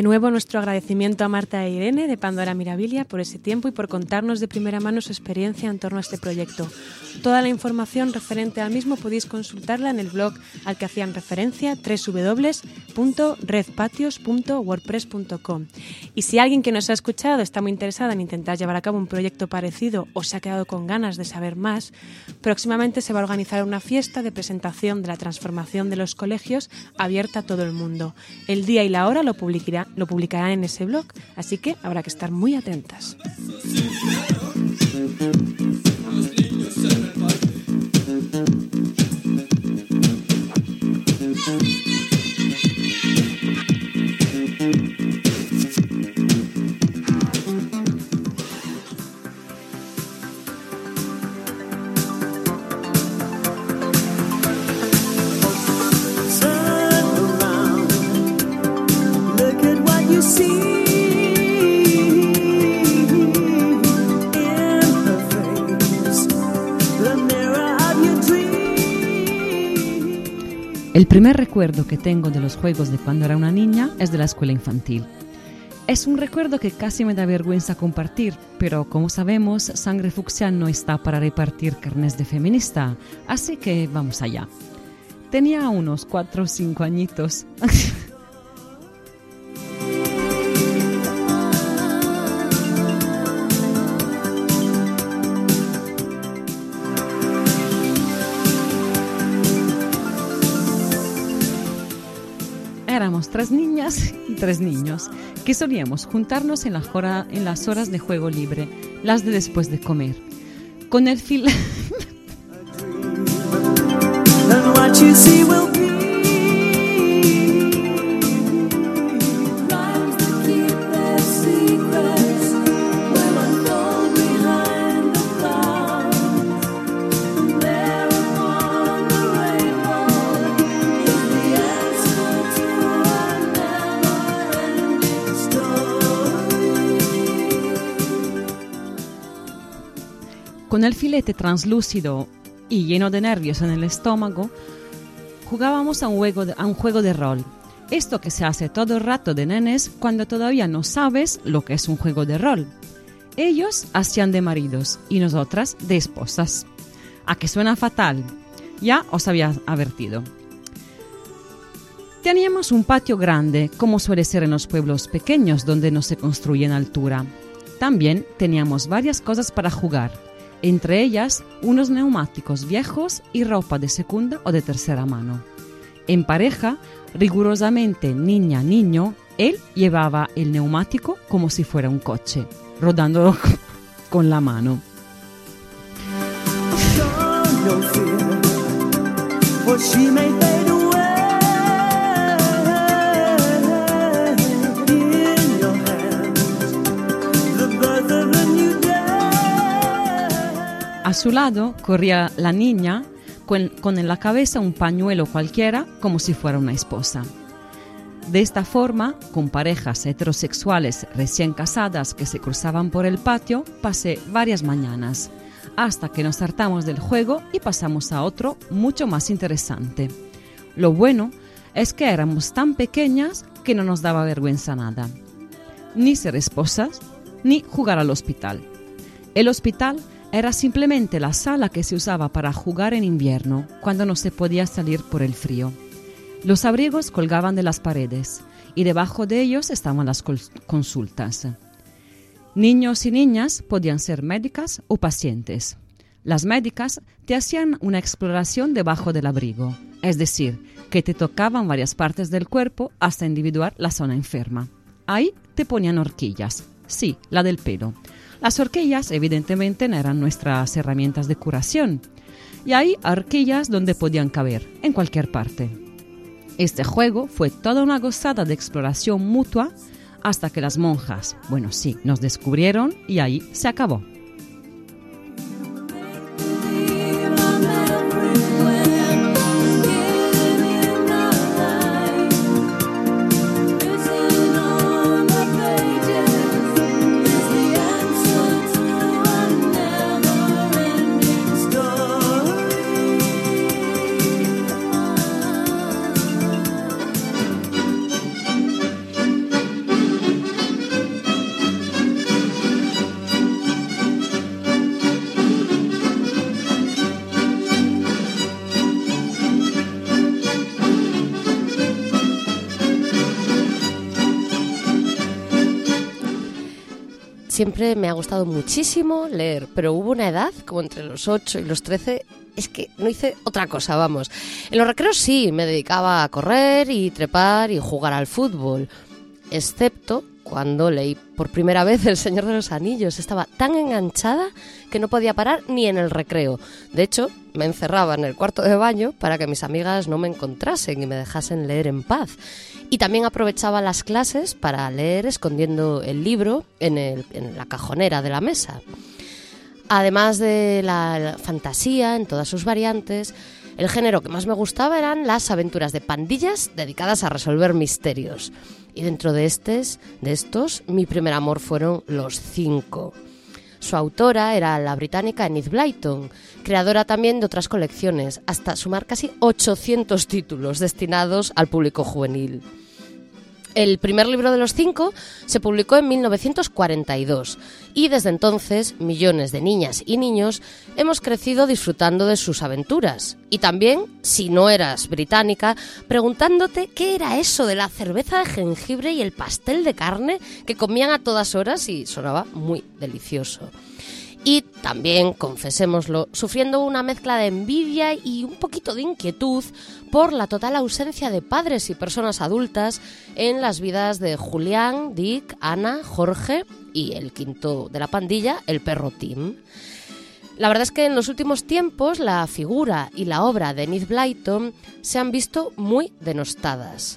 De nuevo, nuestro agradecimiento a Marta e Irene de Pandora Mirabilia por ese tiempo y por contarnos de primera mano su experiencia en torno a este proyecto. Toda la información referente al mismo podéis consultarla en el blog al que hacían referencia, doble u doble u doble u punto redpatios punto wordpress punto com. Y si alguien que nos ha escuchado está muy interesada en intentar llevar a cabo un proyecto parecido o se ha quedado con ganas de saber más, próximamente se va a organizar una fiesta de presentación de la transformación de los colegios abierta a todo el mundo. El día y la hora lo publicará lo publicarán en ese blog, así que habrá que estar muy atentas. El primer recuerdo que tengo de los juegos de cuando era una niña es de la escuela infantil. Es un recuerdo que casi me da vergüenza compartir, pero como sabemos, Sangre Fucsia no está para repartir carnes de feminista, así que vamos allá. Tenía unos cuatro o cinco añitos. Éramos tres niñas y tres niños que solíamos juntarnos en, la hora, en las horas de juego libre, las de después de comer, con el fil... Con el filete translúcido y lleno de nervios en el estómago, jugábamos a un juego de, a un juego de rol. Esto que se hace todo el rato de nenes cuando todavía no sabes lo que es un juego de rol. Ellos hacían de maridos y nosotras de esposas. ¿A que suena fatal? Ya os había advertido. Teníamos un patio grande, como suele ser en los pueblos pequeños donde no se construye en altura. También teníamos varias cosas para jugar. Entre ellas, unos neumáticos viejos y ropa de segunda o de tercera mano. En pareja, rigurosamente niña-niño, él llevaba el neumático como si fuera un coche, rodándolo con la mano. A su lado corría la niña con, con en la cabeza un pañuelo cualquiera como si fuera una esposa. De esta forma, con parejas heterosexuales recién casadas que se cruzaban por el patio, pasé varias mañanas, hasta que nos hartamos del juego y pasamos a otro mucho más interesante. Lo bueno es que éramos tan pequeñas que no nos daba vergüenza nada. Ni ser esposas, ni jugar al hospital. El hospital era simplemente la sala que se usaba para jugar en invierno, cuando no se podía salir por el frío. Los abrigos colgaban de las paredes y debajo de ellos estaban las consultas. Niños y niñas podían ser médicas o pacientes. Las médicas te hacían una exploración debajo del abrigo, es decir, que te tocaban varias partes del cuerpo hasta individuar la zona enferma. Ahí te ponían horquillas, sí, la del pelo. Las horquillas, evidentemente, no eran nuestras herramientas de curación. Y hay horquillas donde podían caber, en cualquier parte. Este juego fue toda una gozada de exploración mutua hasta que las monjas, bueno, sí, nos descubrieron y ahí se acabó. siempre me ha gustado muchísimo leer, pero hubo una edad, como entre los ocho y los trece, es que no hice otra cosa, vamos. En los recreos sí, me dedicaba a correr y trepar y jugar al fútbol, excepto cuando leí por primera vez El Señor de los Anillos. Estaba tan enganchada que no podía parar ni en el recreo. De hecho, me encerraba en el cuarto de baño para que mis amigas no me encontrasen y me dejasen leer en paz. Y también aprovechaba las clases para leer escondiendo el libro en, el, en la cajonera de la mesa. Además de la, la fantasía en todas sus variantes, el género que más me gustaba eran las aventuras de pandillas dedicadas a resolver misterios. Y dentro de, estes, de estos, mi primer amor fueron Los Cinco. Su autora era la británica Enid Blyton, creadora también de otras colecciones, hasta sumar casi ochocientos títulos destinados al público juvenil. El primer libro de Los Cinco se publicó en mil novecientos cuarenta y dos y desde entonces millones de niñas y niños hemos crecido disfrutando de sus aventuras. Y también, si no eras británica, preguntándote qué era eso de la cerveza de jengibre y el pastel de carne que comían a todas horas y sonaba muy delicioso. Y también, confesémoslo, sufriendo una mezcla de envidia y un poquito de inquietud por la total ausencia de padres y personas adultas en las vidas de Julián, Dick, Ana, Jorge y el quinto de la pandilla, el perro Tim. La verdad es que en los últimos tiempos la figura y la obra de Enid Blyton se han visto muy denostadas.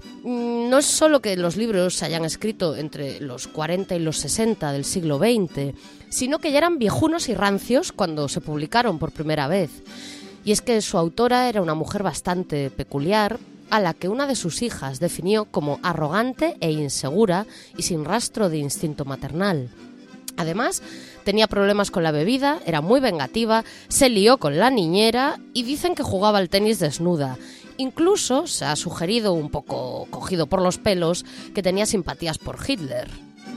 No es solo que los libros se hayan escrito entre los cuarenta y los sesenta del siglo veinte, sino que ya eran viejunos y rancios cuando se publicaron por primera vez. Y es que su autora era una mujer bastante peculiar, a la que una de sus hijas definió como arrogante e insegura y sin rastro de instinto maternal. Además, tenía problemas con la bebida, era muy vengativa, se lió con la niñera y dicen que jugaba al tenis desnuda. Incluso se ha sugerido, un poco cogido por los pelos, que tenía simpatías por Hitler.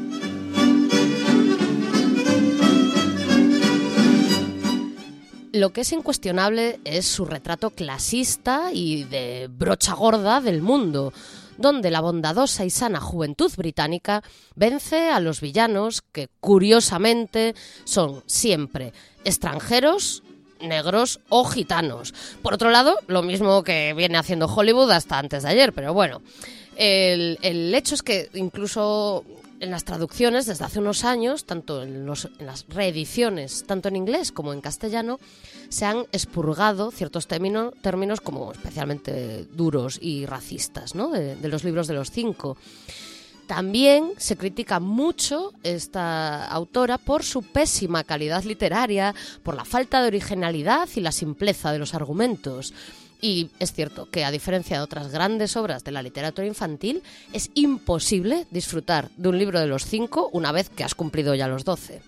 Lo que es incuestionable es su retrato clasista y de brocha gorda del mundo, donde la bondadosa y sana juventud británica vence a los villanos que, curiosamente, son siempre extranjeros, negros o gitanos. Por otro lado, lo mismo que viene haciendo Hollywood hasta antes de ayer, pero bueno, el, el hecho es que incluso en las traducciones desde hace unos años, tanto en, los, en las reediciones, tanto en inglés como en castellano, se han expurgado ciertos términos, términos como especialmente duros y racistas, ¿no?, de, de los libros de Los Cinco. También se critica mucho esta autora por su pésima calidad literaria, por la falta de originalidad y la simpleza de los argumentos. Y es cierto que, a diferencia de otras grandes obras de la literatura infantil, es imposible disfrutar de un libro de Los Cinco una vez que has cumplido ya los doce.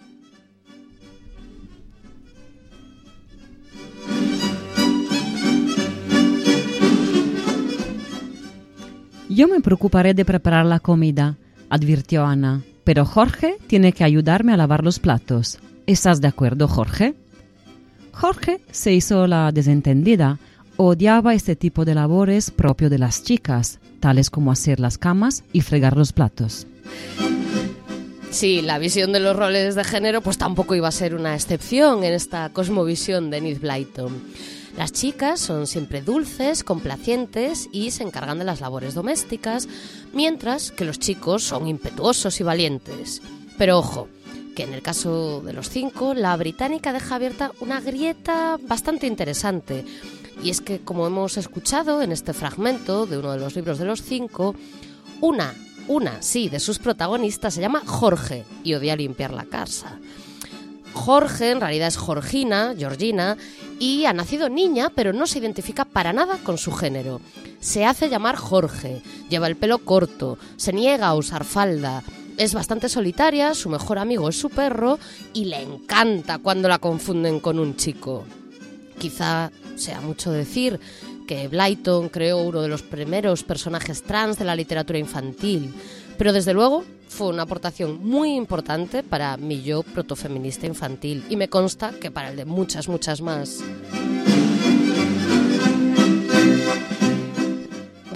Yo me preocuparé de preparar la comida, advirtió Ana, pero Jorge tiene que ayudarme a lavar los platos. ¿Estás de acuerdo, Jorge? Jorge se hizo la desentendida. Odiaba este tipo de labores propio de las chicas, tales como hacer las camas y fregar los platos. Sí, la visión de los roles de género pues tampoco iba a ser una excepción en esta cosmovisión de Enid Blyton. Las chicas son siempre dulces, complacientes y se encargan de las labores domésticas, mientras que los chicos son impetuosos y valientes. Pero ojo, que en el caso de Los Cinco, la británica deja abierta una grieta bastante interesante. Y es que, como hemos escuchado en este fragmento de uno de los libros de Los Cinco, una, una, sí, de sus protagonistas se llama Jorge y odia limpiar la casa. Jorge en realidad es Georgina, Georgina, y ha nacido niña, pero no se identifica para nada con su género. Se hace llamar Jorge, lleva el pelo corto, se niega a usar falda, es bastante solitaria, su mejor amigo es su perro y le encanta cuando la confunden con un chico. Quizá sea mucho decir que Blyton creó uno de los primeros personajes trans de la literatura infantil, pero desde luego fue una aportación muy importante para mi yo protofeminista infantil y me consta que para el de muchas, muchas más.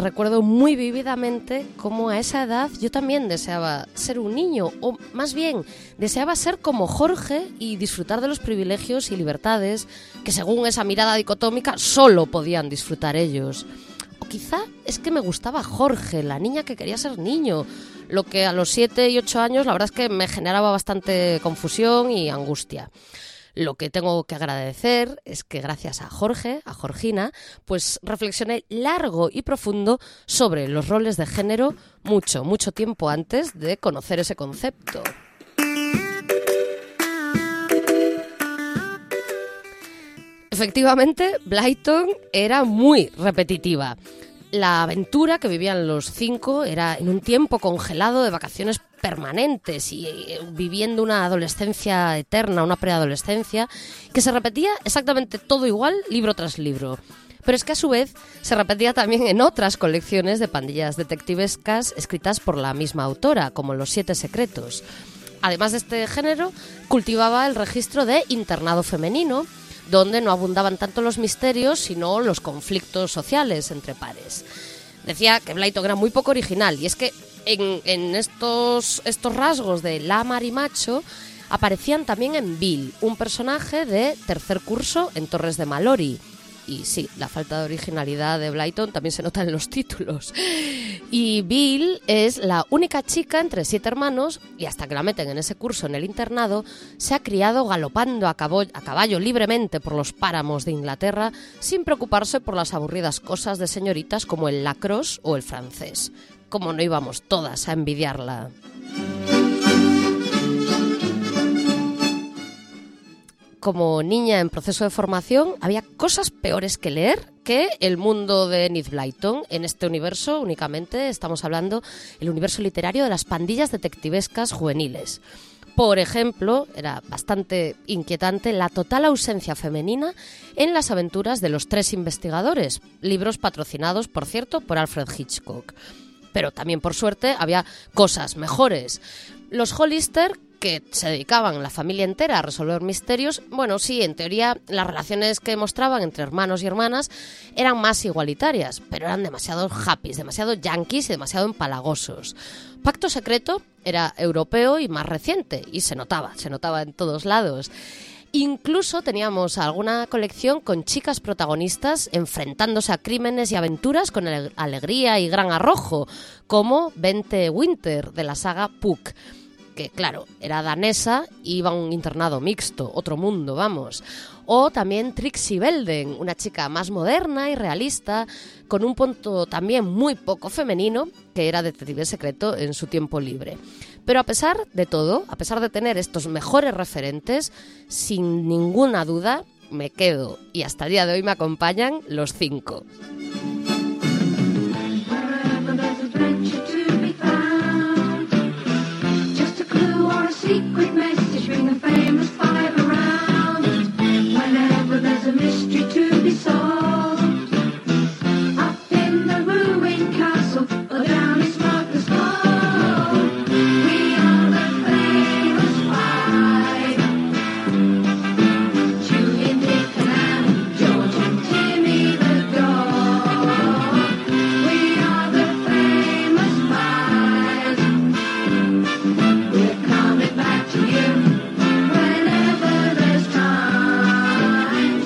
recuerdo muy vívidamente cómo a esa edad yo también deseaba ser un niño, o más bien, deseaba ser como Jorge y disfrutar de los privilegios y libertades que según esa mirada dicotómica solo podían disfrutar ellos. O quizá es que me gustaba Jorge, la niña que quería ser niño, lo que a los siete y ocho años la verdad es que me generaba bastante confusión y angustia. Lo que tengo que agradecer es que gracias a Jorge, a Georgina, pues reflexioné largo y profundo sobre los roles de género mucho, mucho tiempo antes de conocer ese concepto. Efectivamente, Blyton era muy repetitiva. La aventura que vivían los cinco era en un tiempo congelado de vacaciones permanentes y eh, viviendo una adolescencia eterna, una preadolescencia, que se repetía exactamente todo igual, libro tras libro. Pero es que a su vez se repetía también en otras colecciones de pandillas detectivescas escritas por la misma autora, como Los Siete Secretos. Además de este género, cultivaba el registro de internado femenino, donde no abundaban tanto los misterios, sino los conflictos sociales entre pares. Decía que Blyton era muy poco original, y es que en, en estos, estos rasgos de la marimacho aparecían también en Bill, un personaje de tercer curso en Torres de Mallory. Y sí, la falta de originalidad de Blyton también se nota en los títulos. Y Bill es la única chica entre siete hermanos, y hasta que la meten en ese curso en el internado, se ha criado galopando a caballo, a caballo libremente por los páramos de Inglaterra, sin preocuparse por las aburridas cosas de señoritas como el lacrosse o el francés. Como no íbamos todas a envidiarla. Como niña en proceso de formación, había cosas peores que leer que el mundo de Enid Blyton. En este universo únicamente estamos hablando del universo literario de las pandillas detectivescas juveniles. Por ejemplo, era bastante inquietante la total ausencia femenina en Las aventuras de los tres investigadores, libros patrocinados, por cierto, por Alfred Hitchcock. Pero también, por suerte, había cosas mejores. Los Hollister, que se dedicaban la familia entera a resolver misterios, bueno, sí, en teoría las relaciones que mostraban entre hermanos y hermanas eran más igualitarias, pero eran demasiado happies, demasiado yanquis y demasiado empalagosos. Pacto Secreto era europeo y más reciente, y se notaba, se notaba en todos lados. Incluso teníamos alguna colección con chicas protagonistas enfrentándose a crímenes y aventuras con alegría y gran arrojo, como Bente Winter de la saga Puck, que claro, era danesa y iba a un internado mixto, otro mundo, vamos. O también Trixie Belden, una chica más moderna y realista, con un punto también muy poco femenino, que era detective secreto en su tiempo libre. Pero a pesar de todo, a pesar de tener estos mejores referentes, sin ninguna duda me quedo, y hasta el día de hoy me acompañan, los cinco. Secret message, bring the famous five around. Whenever there's a mystery to be solved, up in the ruined castle or down in Smuggler's Cove, we are the famous five. Julian, Dick and Anne, George and Timmy the dog. We are the famous five. We're coming back to you whenever there's time.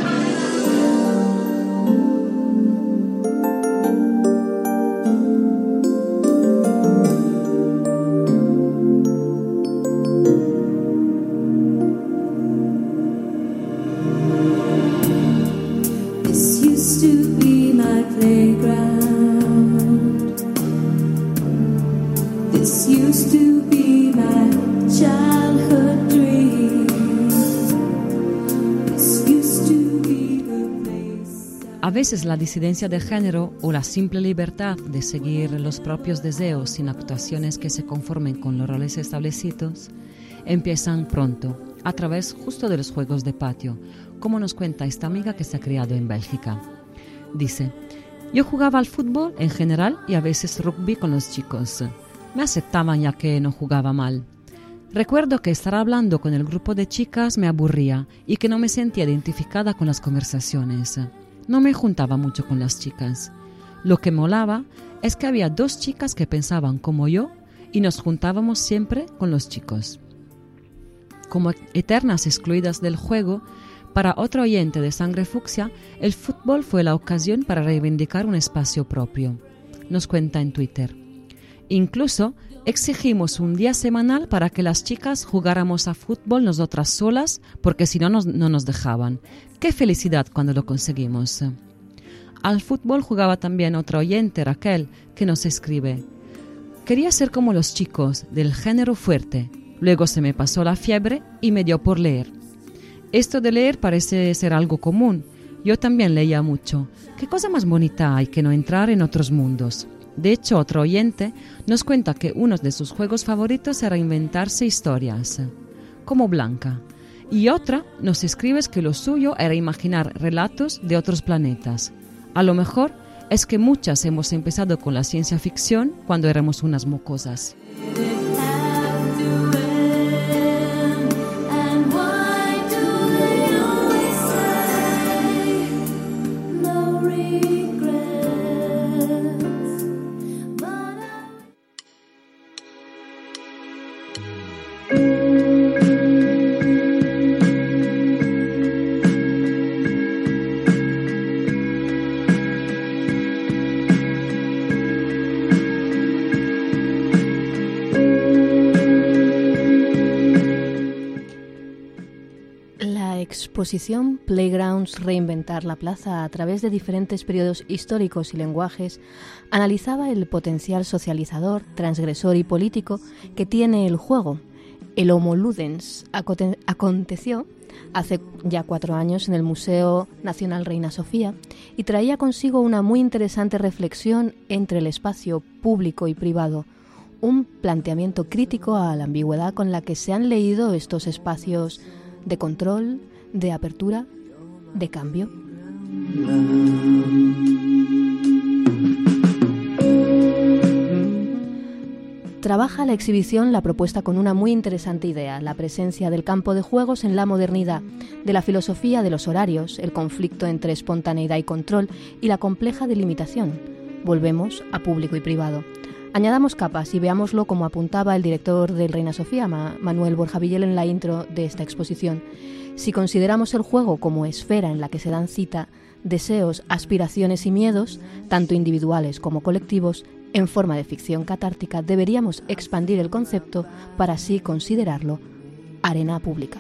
This used to be my playground. This used to be my childhood dream. This used to be the place. A veces la disidencia de género o la simple libertad de seguir los propios deseos sin actuaciones que se conformen con los roles establecidos empiezan pronto, a través justo de los juegos de patio, como nos cuenta esta amiga que se ha criado en Bélgica. Dice: yo jugaba al fútbol en general y a veces rugby con los chicos. Me aceptaban ya que no jugaba mal. Recuerdo que estar hablando con el grupo de chicas me aburría y que no me sentía identificada con las conversaciones. No me juntaba mucho con las chicas. Lo que molaba es que había dos chicas que pensaban como yo y nos juntábamos siempre con los chicos. Como eternas excluidas del juego, para otro oyente de Sangre Fucsia, el fútbol fue la ocasión para reivindicar un espacio propio. Nos cuenta en Twitter. Incluso exigimos un día semanal para que las chicas jugáramos a fútbol nosotras solas, porque si no, nos, no nos dejaban. ¡Qué felicidad cuando lo conseguimos! Al fútbol jugaba también otra oyente, Raquel, que nos escribe: quería ser como los chicos, del género fuerte. Luego se me pasó la fiebre y me dio por leer. Esto de leer parece ser algo común. Yo también leía mucho. ¿Qué cosa más bonita hay que no entrar en otros mundos? De hecho, otro oyente nos cuenta que uno de sus juegos favoritos era inventarse historias, como Blanca. Y otra nos escribe que lo suyo era imaginar relatos de otros planetas. A lo mejor es que muchas hemos empezado con la ciencia ficción cuando éramos unas mocosas. Exposición Playgrounds, reinventar la plaza a través de diferentes periodos históricos y lenguajes, analizaba el potencial socializador, transgresor y político que tiene el juego. El Homo Ludens aconteció hace ya cuatro años en el Museo Nacional Reina Sofía y traía consigo una muy interesante reflexión entre el espacio público y privado, un planteamiento crítico a la ambigüedad con la que se han leído estos espacios de control, de apertura, de cambio. Trabaja la exhibición la propuesta con una muy interesante idea, la presencia del campo de juegos en la modernidad, de la filosofía de los horarios, el conflicto entre espontaneidad y control y la compleja delimitación. Volvemos a público y privado. Añadamos capas y veámoslo como apuntaba el director del Reina Sofía, Manuel Borja Villel, en la intro de esta exposición. Si consideramos el juego como esfera en la que se dan cita deseos, aspiraciones y miedos, tanto individuales como colectivos, en forma de ficción catártica, deberíamos expandir el concepto para así considerarlo arena pública.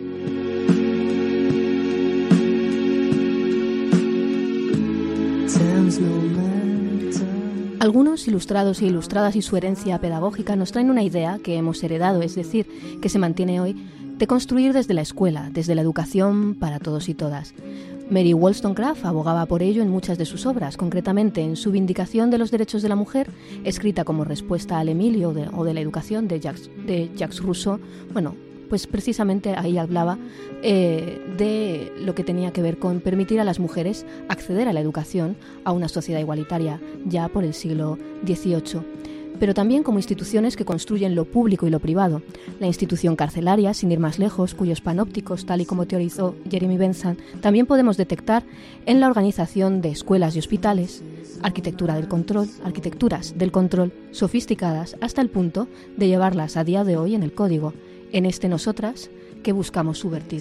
Algunos ilustrados e ilustradas y su herencia pedagógica nos traen una idea que hemos heredado, es decir, que se mantiene hoy, de construir desde la escuela, desde la educación para todos y todas. Mary Wollstonecraft abogaba por ello en muchas de sus obras, concretamente en su Vindicación de los Derechos de la Mujer, escrita como respuesta al Emilio de, o de la educación de Jacques, de Jacques Rousseau. Bueno, pues precisamente ahí hablaba eh, de lo que tenía que ver con permitir a las mujeres acceder a la educación, a una sociedad igualitaria ya por el siglo dieciocho. Pero también como instituciones que construyen lo público y lo privado. La institución carcelaria, sin ir más lejos, cuyos panópticos, tal y como teorizó Jeremy Bentham, también podemos detectar en la organización de escuelas y hospitales, arquitectura del control, arquitecturas del control sofisticadas hasta el punto de llevarlas a día de hoy en el código, en este nosotras que buscamos subvertir.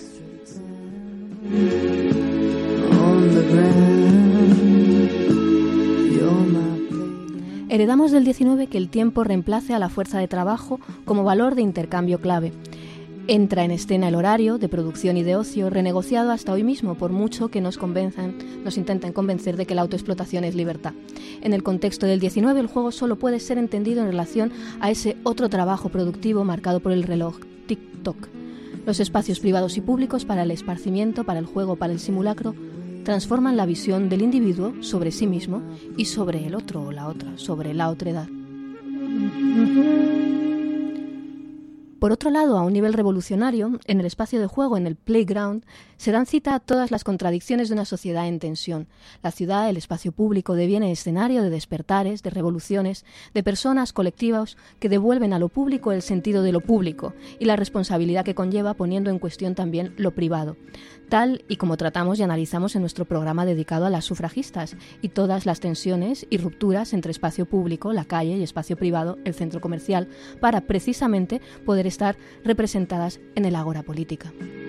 Heredamos del diecinueve que el tiempo reemplace a la fuerza de trabajo como valor de intercambio clave. Entra en escena el horario de producción y de ocio, renegociado hasta hoy mismo, por mucho que nos convenzan, nos intenten convencer de que la autoexplotación es libertad. En el contexto del diecinueve, el juego solo puede ser entendido en relación a ese otro trabajo productivo marcado por el reloj tic-toc. Los espacios privados y públicos para el esparcimiento, para el juego, para el simulacro, transforman la visión del individuo sobre sí mismo y sobre el otro o la otra, sobre la otredad. Por otro lado, a un nivel revolucionario, en el espacio de juego, en el playground, se dan cita a todas las contradicciones de una sociedad en tensión. La ciudad, el espacio público, deviene escenario de despertares, de revoluciones, de personas colectivas que devuelven a lo público el sentido de lo público y la responsabilidad que conlleva, poniendo en cuestión también lo privado, tal y como tratamos y analizamos en nuestro programa dedicado a las sufragistas y todas las tensiones y rupturas entre espacio público, la calle, y espacio privado, el centro comercial, para precisamente poder estar representadas en el ágora política.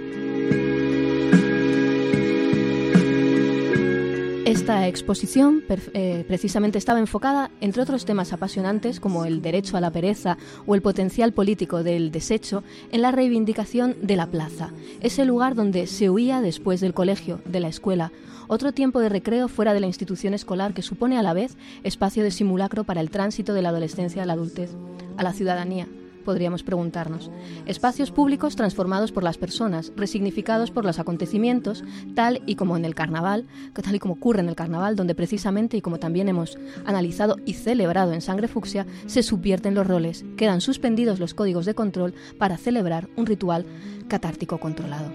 Esta exposición eh, precisamente estaba enfocada, entre otros temas apasionantes como el derecho a la pereza o el potencial político del desecho, en la reivindicación de la plaza, ese lugar donde se huía después del colegio, de la escuela, otro tiempo de recreo fuera de la institución escolar que supone a la vez espacio de simulacro para el tránsito de la adolescencia a la adultez, a la ciudadanía. Podríamos preguntarnos. Espacios públicos transformados por las personas, resignificados por los acontecimientos, tal y como en el carnaval, tal y como ocurre en el carnaval, donde precisamente, y como también hemos analizado y celebrado en Sangre Fucsia, se subvierten los roles, quedan suspendidos los códigos de control para celebrar un ritual catártico controlado.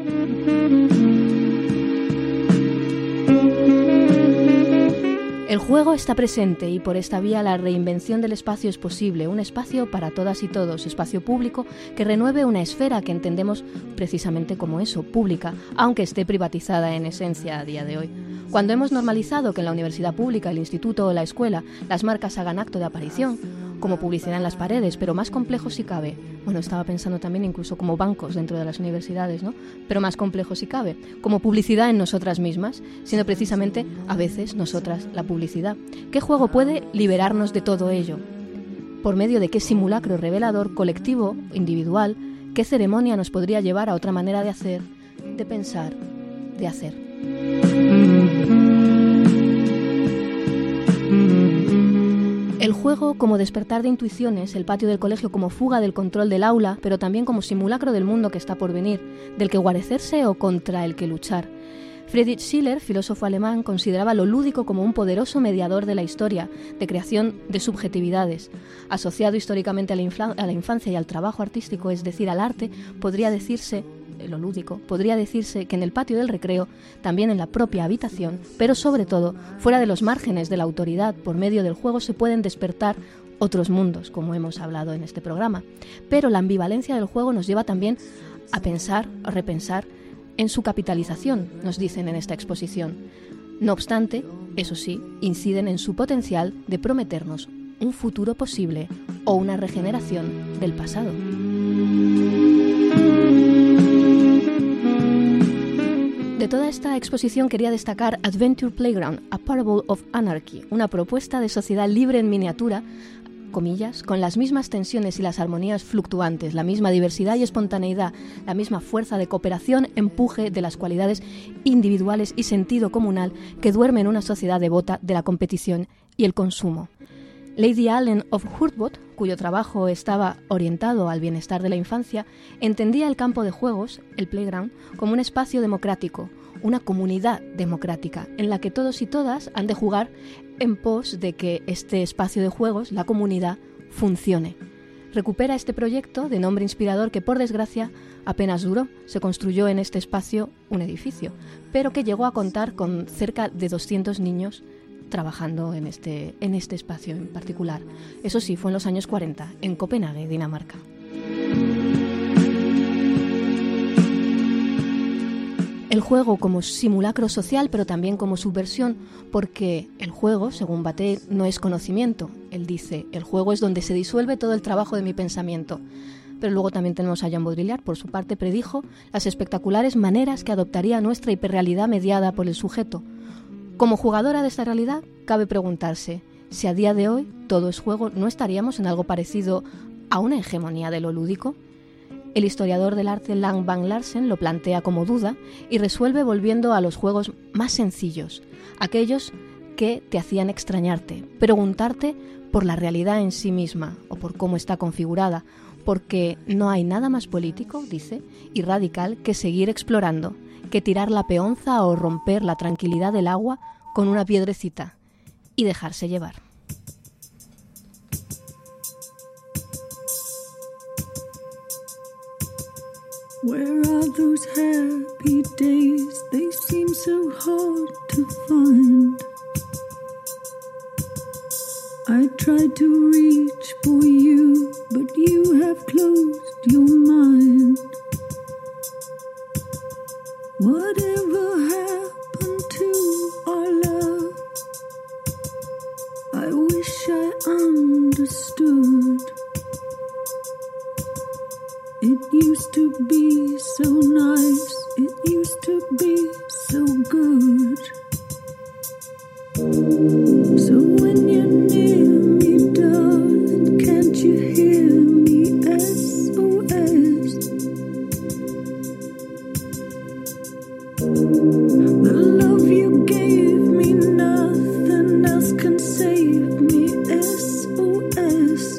El juego está presente y por esta vía la reinvención del espacio es posible, un espacio para todas y todos, espacio público que renueve una esfera que entendemos precisamente como eso, pública, aunque esté privatizada en esencia a día de hoy. Cuando hemos normalizado que en la universidad pública, el instituto o la escuela las marcas hagan acto de aparición, como publicidad en las paredes, pero más complejo si cabe. Bueno, estaba pensando también incluso como bancos dentro de las universidades, ¿no? Pero más complejo si cabe. Como publicidad en nosotras mismas, siendo precisamente a veces nosotras la publicidad. ¿Qué juego puede liberarnos de todo ello? ¿Por medio de qué simulacro revelador, colectivo, individual, qué ceremonia nos podría llevar a otra manera de hacer, de pensar, de hacer? El juego como despertar de intuiciones, el patio del colegio como fuga del control del aula, pero también como simulacro del mundo que está por venir, del que guarecerse o contra el que luchar. Friedrich Schiller, filósofo alemán, consideraba lo lúdico como un poderoso mediador de la historia, de creación de subjetividades. Asociado históricamente a la, infla- a la infancia y al trabajo artístico, es decir, al arte, podría decirse... lo lúdico, podría decirse que en el patio del recreo, también en la propia habitación, pero sobre todo, fuera de los márgenes de la autoridad, por medio del juego se pueden despertar otros mundos, como hemos hablado en este programa. Pero la ambivalencia del juego nos lleva también a pensar, a repensar en su capitalización, nos dicen en esta exposición. No obstante, eso sí, inciden en su potencial de prometernos un futuro posible o una regeneración del pasado. De toda esta exposición quería destacar Adventure Playground, A Parable of Anarchy, una propuesta de sociedad libre en miniatura, comillas, con las mismas tensiones y las armonías fluctuantes, la misma diversidad y espontaneidad, la misma fuerza de cooperación, empuje de las cualidades individuales y sentido comunal que duerme en una sociedad devota de la competición y el consumo. Lady Allen of Hurtbot, cuyo trabajo estaba orientado al bienestar de la infancia, entendía el campo de juegos, el playground, como un espacio democrático, una comunidad democrática, en la que todos y todas han de jugar en pos de que este espacio de juegos, la comunidad, funcione. Recupera este proyecto de nombre inspirador que, por desgracia, apenas duró. Se construyó en este espacio un edificio, pero que llegó a contar con cerca de doscientos niños trabajando en este, en este espacio en particular. Eso sí, fue en los años cuarenta, en Copenhague, Dinamarca. El juego como simulacro social, pero también como subversión, porque el juego, según Bataille, no es conocimiento. Él dice, el juego es donde se disuelve todo el trabajo de mi pensamiento. Pero luego también tenemos a Jean Baudrillard, por su parte predijo las espectaculares maneras que adoptaría nuestra hiperrealidad mediada por el sujeto. Como jugadora de esta realidad, cabe preguntarse si a día de hoy todo es juego, ¿no estaríamos en algo parecido a una hegemonía de lo lúdico? El historiador del arte Lang Van Larsen lo plantea como duda y resuelve volviendo a los juegos más sencillos, aquellos que te hacían extrañarte, preguntarte por la realidad en sí misma o por cómo está configurada, porque no hay nada más político, dice, y radical que seguir explorando, que tirar la peonza o romper la tranquilidad del agua con una piedrecita y dejarse llevar. Where are those happy days? They seem so hard to find. I tried to reach for you, but you have closed your mind. Whatever happened to our love? I wish I understood. It used to be so nice, it used to be so good. So when you're near me, darling, can't you hear me? S O S. The love you gave me, nothing else can save me. S O S.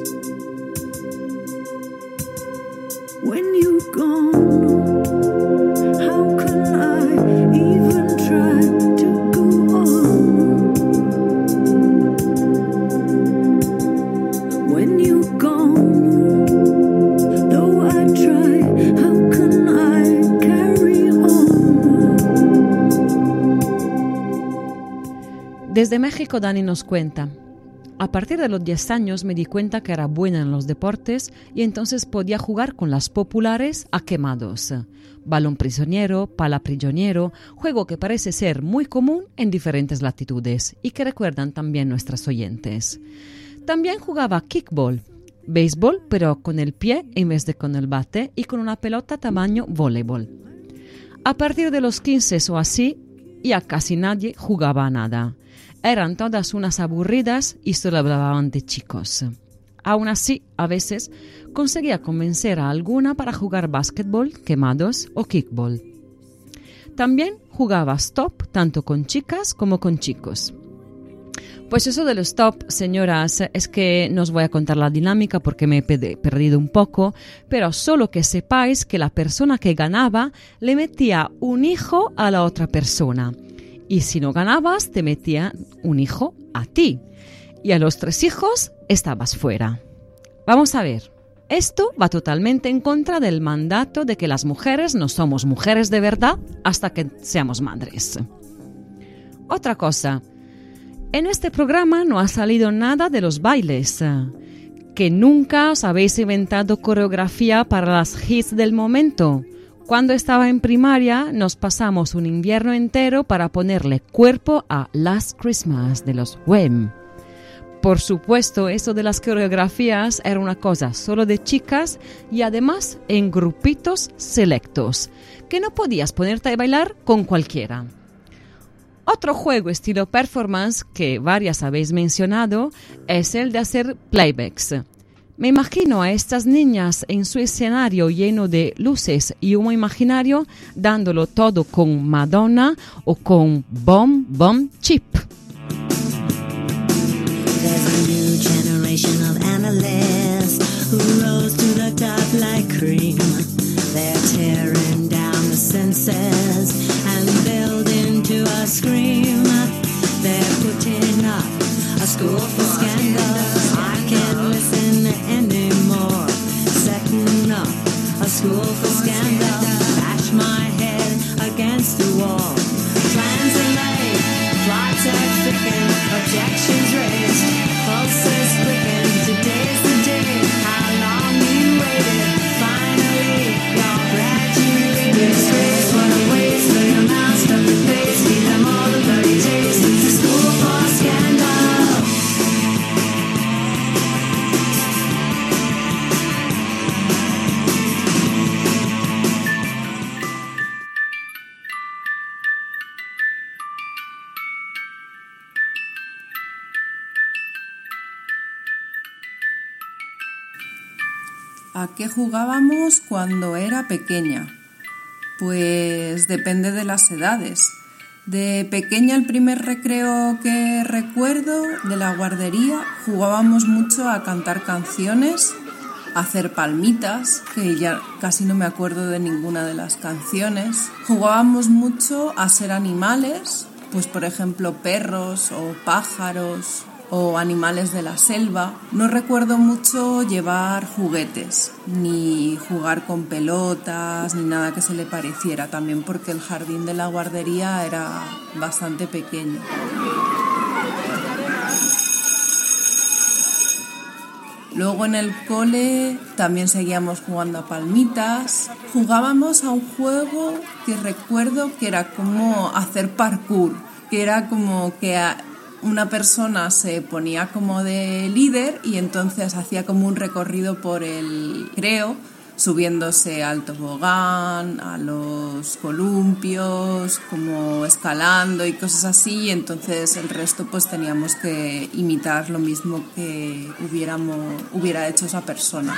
When you're gone, how can I even try to go on? When you're gone, though I try, how can I carry on? Desde México, Dani nos cuenta: a partir de los diez años me di cuenta que era buena en los deportes y entonces podía jugar con las populares a quemados. Balón prisionero, pala prisionero, juego que parece ser muy común en diferentes latitudes y que recuerdan también nuestras oyentes. También jugaba kickball, béisbol pero con el pie en vez de con el bate y con una pelota tamaño voleibol. A partir de los quince o así, ya casi nadie jugaba a nada. Eran todas unas aburridas y solo hablaban de chicos. Aún así, a veces conseguía convencer a alguna para jugar básquetbol, quemados o kickball. También jugaba stop tanto con chicas como con chicos. Pues eso de los stop, señoras, es que no os voy a contar la dinámica porque me he perdido un poco, pero solo que sepáis que la persona que ganaba le metía un hijo a la otra persona. Y si no ganabas, te metía un hijo a ti. Y a los tres hijos estabas fuera. Vamos a ver. Esto va totalmente en contra del mandato de que las mujeres no somos mujeres de verdad hasta que seamos madres. Otra cosa. En este programa no ha salido nada de los bailes. Que nunca os habéis inventado coreografía para las hits del momento. Cuando estaba en primaria nos pasamos un invierno entero para ponerle cuerpo a Last Christmas de los Wham. Por supuesto, eso de las coreografías era una cosa solo de chicas y además en grupitos selectos, que no podías ponerte a bailar con cualquiera. Otro juego estilo performance que varias habéis mencionado es el de hacer playbacks. Me imagino a estas niñas en su escenario lleno de luces y humo imaginario dándolo todo con Madonna o con Bomb Bomb Chip. There's a new generation of analysts who rose to the top like cream. They're tearing down the senses and building to a scream. They're putting up a school for scandals. I can't listen anymore. Setting up a school for scandal. Bash my head against the wall. Plans are laid, plots are thicken, objections raised, pulses quicken. Today's the day. How long you waited? Finally, you're graduated. Disgrace, what a waste. Lay your mouth, stuff your face, feed them all the bloody taste. It's a school for scandal. ¿A qué jugábamos cuando era pequeña? Pues depende de las edades. De pequeña, el primer recreo que recuerdo de la guardería, jugábamos mucho a cantar canciones, a hacer palmitas, que ya casi no me acuerdo de ninguna de las canciones. Jugábamos mucho a ser animales, pues por ejemplo perros o pájaros o animales de la selva. No recuerdo mucho llevar juguetes, ni jugar con pelotas, ni nada que se le pareciera, también porque el jardín de la guardería era bastante pequeño. Luego en el cole también seguíamos jugando a palmitas. Jugábamos a un juego que recuerdo que era como hacer parkour, que era como que una persona se ponía como de líder y entonces hacía como un recorrido por el recreo, subiéndose al tobogán, a los columpios, como escalando y cosas así, y entonces el resto pues teníamos que imitar lo mismo que hubiéramos, hubiera hecho esa persona.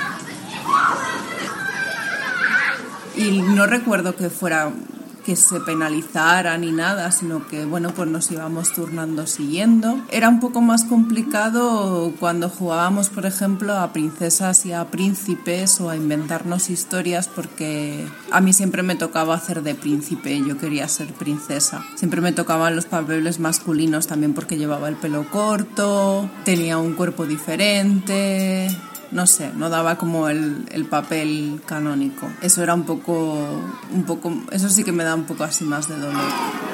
Y no recuerdo que fuera que se penalizara ni nada, sino que bueno, pues nos íbamos turnando siguiendo. Era un poco más complicado cuando jugábamos, por ejemplo, a princesas y a príncipes o a inventarnos historias, porque a mí siempre me tocaba hacer de príncipe, yo quería ser princesa. Siempre me tocaban los papeles masculinos también porque llevaba el pelo corto, tenía un cuerpo diferente. No sé, no daba como el, el papel canónico. Eso era un poco, un poco, eso sí que me da un poco así más de dolor.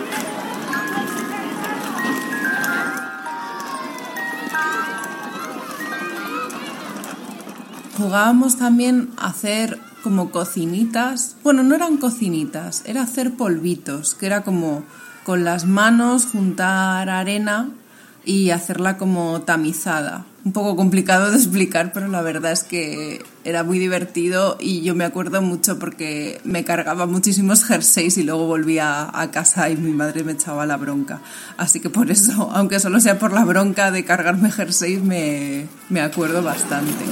Jugábamos también a hacer como cocinitas. Bueno, no eran cocinitas, era hacer polvitos, que era como con las manos juntar arena y hacerla como tamizada. Un poco complicado de explicar, pero la verdad es que era muy divertido y yo me acuerdo mucho porque me cargaba muchísimos jerseys y luego volvía a casa y mi madre me echaba la bronca. Así que por eso, aunque solo sea por la bronca de cargarme jerseys, me, me acuerdo bastante.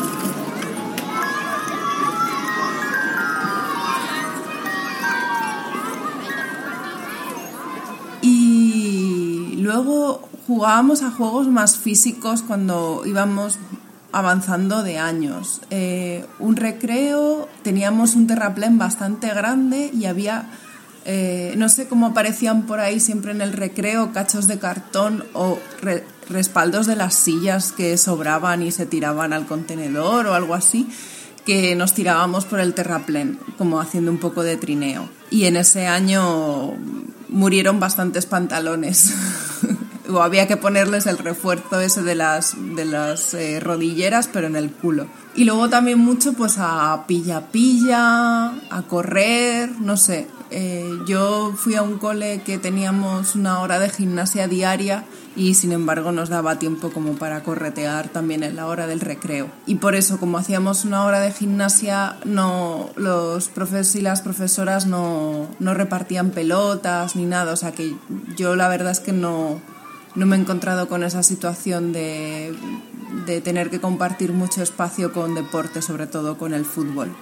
Y luego jugábamos a juegos más físicos cuando íbamos avanzando de años. Eh, un recreo, teníamos un terraplén bastante grande y había, eh, no sé cómo aparecían por ahí siempre en el recreo, cachos de cartón o re- respaldos de las sillas que sobraban y se tiraban al contenedor o algo así, que nos tirábamos por el terraplén, como haciendo un poco de trineo. Y en ese año murieron bastantes pantalones. O había que ponerles el refuerzo ese de las, de las eh, rodilleras, pero en el culo. Y luego también mucho pues a pilla-pilla, a correr, no sé. Eh, yo fui a un cole que teníamos una hora de gimnasia diaria y sin embargo nos daba tiempo como para corretear también en la hora del recreo. Y por eso, como hacíamos una hora de gimnasia, no, los profes y las profesoras no, no repartían pelotas ni nada. O sea que yo la verdad es que no... No me he encontrado con esa situación de, de tener que compartir mucho espacio con deporte, sobre todo con el fútbol.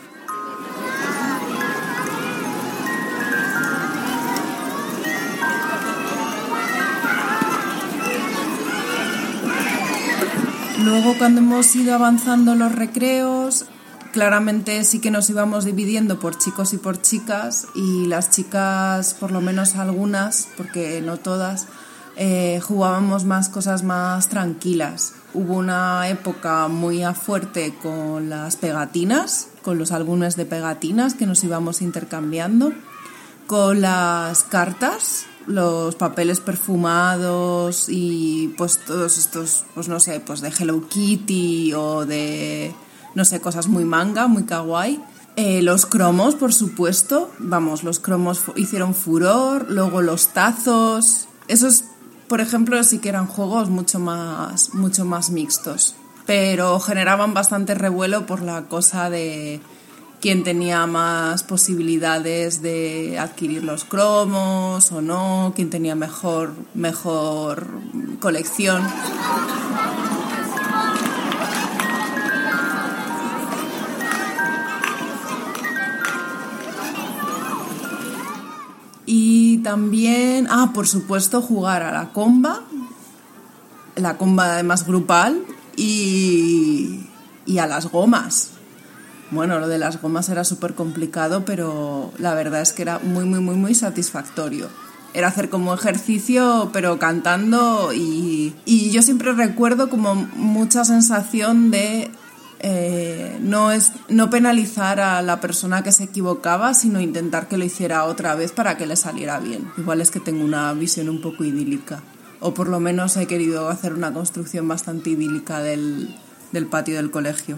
Luego, cuando hemos ido avanzando los recreos, claramente sí que nos íbamos dividiendo por chicos y por chicas, y las chicas, por lo menos algunas, porque no todas, Eh, jugábamos más cosas más tranquilas. Hubo una época muy a fuerte con las pegatinas, con los álbumes de pegatinas que nos íbamos intercambiando, con las cartas, los papeles perfumados y pues todos estos, pues no sé, pues de Hello Kitty o de, no sé, cosas muy manga, muy kawaii. Eh, los cromos, por supuesto, vamos, los cromos fu- hicieron furor, luego los tazos, esos, por ejemplo, sí que eran juegos mucho más, mucho más mixtos, pero generaban bastante revuelo por la cosa de quién tenía más posibilidades de adquirir los cromos o no, quién tenía mejor, mejor colección. Y también, ah, por supuesto, jugar a la comba, la comba además grupal, y, y a las gomas. Bueno, lo de las gomas era súper complicado, pero la verdad es que era muy, muy, muy, muy satisfactorio. era hacer como ejercicio pero cantando y, y yo siempre recuerdo como mucha sensación de eh, no, es, no penalizar a la persona que se equivocaba, sino intentar que lo hiciera otra vez para que le saliera bien. Igual es que tengo una visión un poco idílica, o por lo menos he querido hacer una construcción bastante idílica del, del patio del colegio.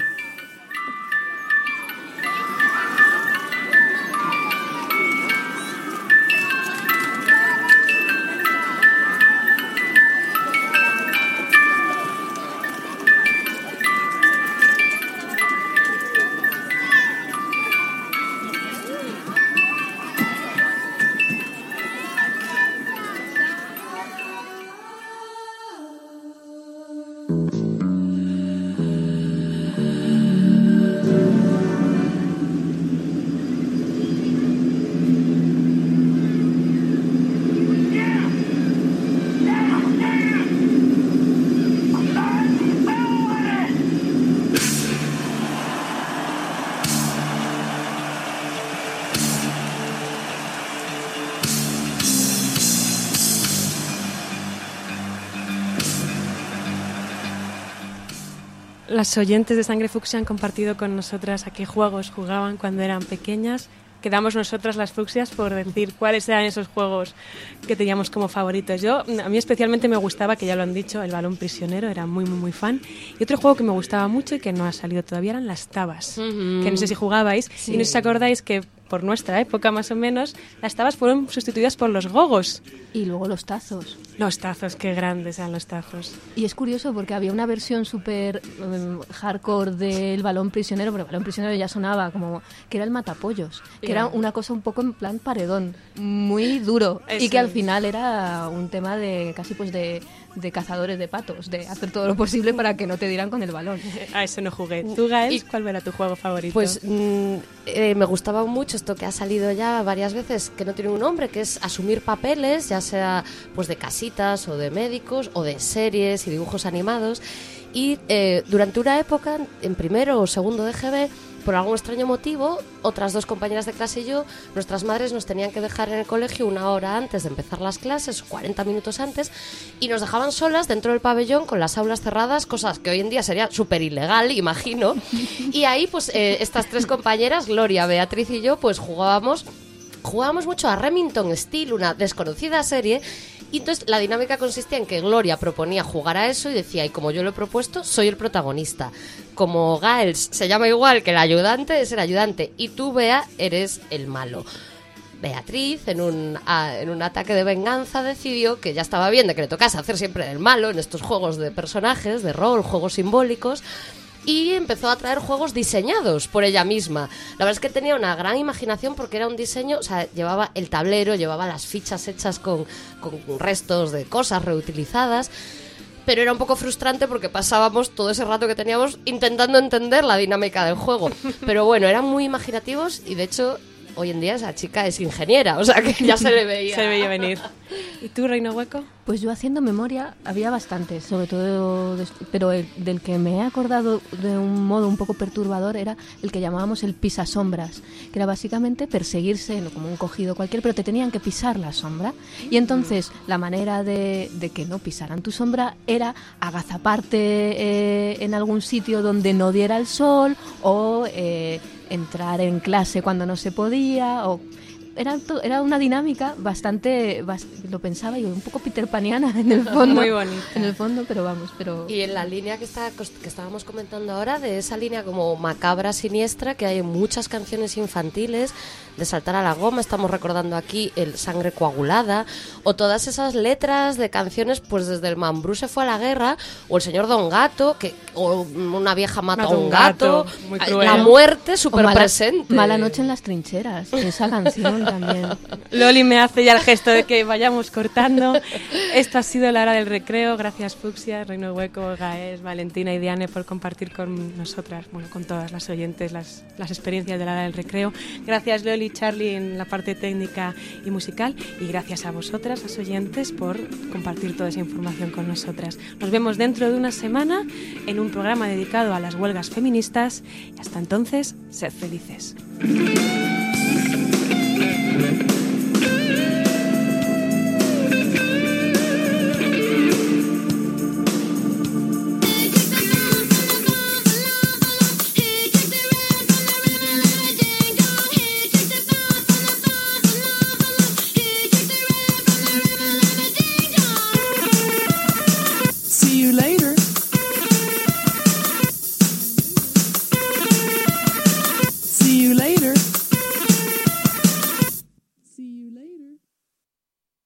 Las oyentes de Sangre Fucsia han compartido con nosotras a qué juegos jugaban cuando eran pequeñas. Quedamos nosotras las fucsias por decir cuáles eran esos juegos que teníamos como favoritos. Yo, a mí especialmente me gustaba, que ya lo han dicho, el balón prisionero, era muy, muy, muy fan. Y otro juego que me gustaba mucho y que no ha salido todavía eran las tabas, uh-huh. que no sé si jugabais, sí. Y no sé si acordáis que por nuestra época más o menos, las tabas fueron sustituidas por los gogos. Y luego los tazos. Los tazos, qué grandes eran los tazos. Y es curioso porque había una versión súper um, hardcore del balón prisionero, pero el balón prisionero ya sonaba como que era el matapollos, que yeah. era una cosa un poco en plan paredón, muy duro. Eso y que al final era un tema de casi pues de, de cazadores de patos, de hacer todo lo posible para que no te dieran con el balón. A eso no jugué. ¿Tú, Gael, cuál era tu juego favorito? Pues mm, eh, me gustaba mucho esto que ha salido ya varias veces, que no tiene un nombre, que es asumir papeles, ya sea pues de casitas o de médicos o de series y dibujos animados. Y eh, durante una época, en primero o segundo de G B, por algún extraño motivo, otras dos compañeras de clase y yo, nuestras madres nos tenían que dejar en el colegio una hora antes de empezar las clases, cuarenta minutos antes, y nos dejaban solas dentro del pabellón con las aulas cerradas, cosas que hoy en día sería súper ilegal, imagino. Y ahí, pues, eh, estas tres compañeras, Gloria, Beatriz y yo, pues jugábamos, jugábamos mucho a Remington Steel, una desconocida serie. Y entonces la dinámica consistía en que Gloria proponía jugar a eso y decía, y como yo lo he propuesto, soy el protagonista. Como Giles se llama igual que el ayudante, es el ayudante. Y tú, Bea, eres el malo. Beatriz, en un, a, en un ataque de venganza, decidió que ya estaba bien de que le tocase hacer siempre el malo en estos juegos de personajes, de rol, juegos simbólicos. Y empezó a traer juegos diseñados por ella misma. La verdad es que tenía una gran imaginación porque era un diseño, o sea, llevaba el tablero, llevaba las fichas hechas con, con restos de cosas reutilizadas, pero era un poco frustrante porque pasábamos todo ese rato que teníamos intentando entender la dinámica del juego. Pero bueno, eran muy imaginativos y de hecho hoy en día esa chica es ingeniera, o sea que ya se le veía. Se le veía venir. ¿Y tú, Reino Hueco? Pues yo haciendo memoria había bastantes, sobre todo, de, pero el, del que me he acordado de un modo un poco perturbador era el que llamábamos el pisasombras, que era básicamente perseguirse, no como un cogido cualquier, pero te tenían que pisar la sombra. Y entonces la manera de, de que no pisaran tu sombra era agazaparte eh, en algún sitio donde no diera el sol o eh, entrar en clase cuando no se podía o... Era, to- era una dinámica bastante, bast- lo pensaba yo, un poco peterpaniana en el fondo. Muy bonita. En el fondo, pero vamos, pero... Y en la línea que, está, que estábamos comentando ahora, de esa línea como macabra, siniestra, que hay en muchas canciones infantiles, de saltar a la goma, estamos recordando aquí el Sangre coagulada, o todas esas letras de canciones, pues desde el Mambrú se fue a la guerra, o el señor Don Gato, que, o una vieja mata a un gato, gato la muerte súper presente. Mala noche en las trincheras, esa canción también. Loli me hace ya el gesto de que vayamos cortando. Esto ha sido la hora del recreo. Gracias, Fucsia, Reino Hueco, Gael, Valentina y Diane por compartir con nosotras, bueno, con todas las oyentes, las, las experiencias de la hora del recreo. Gracias, Loli y Charlie, en la parte técnica y musical. Y gracias a vosotras, las oyentes, por compartir toda esa información con nosotras. Nos vemos dentro de una semana en un programa dedicado a las huelgas feministas. Y hasta entonces, sed felices.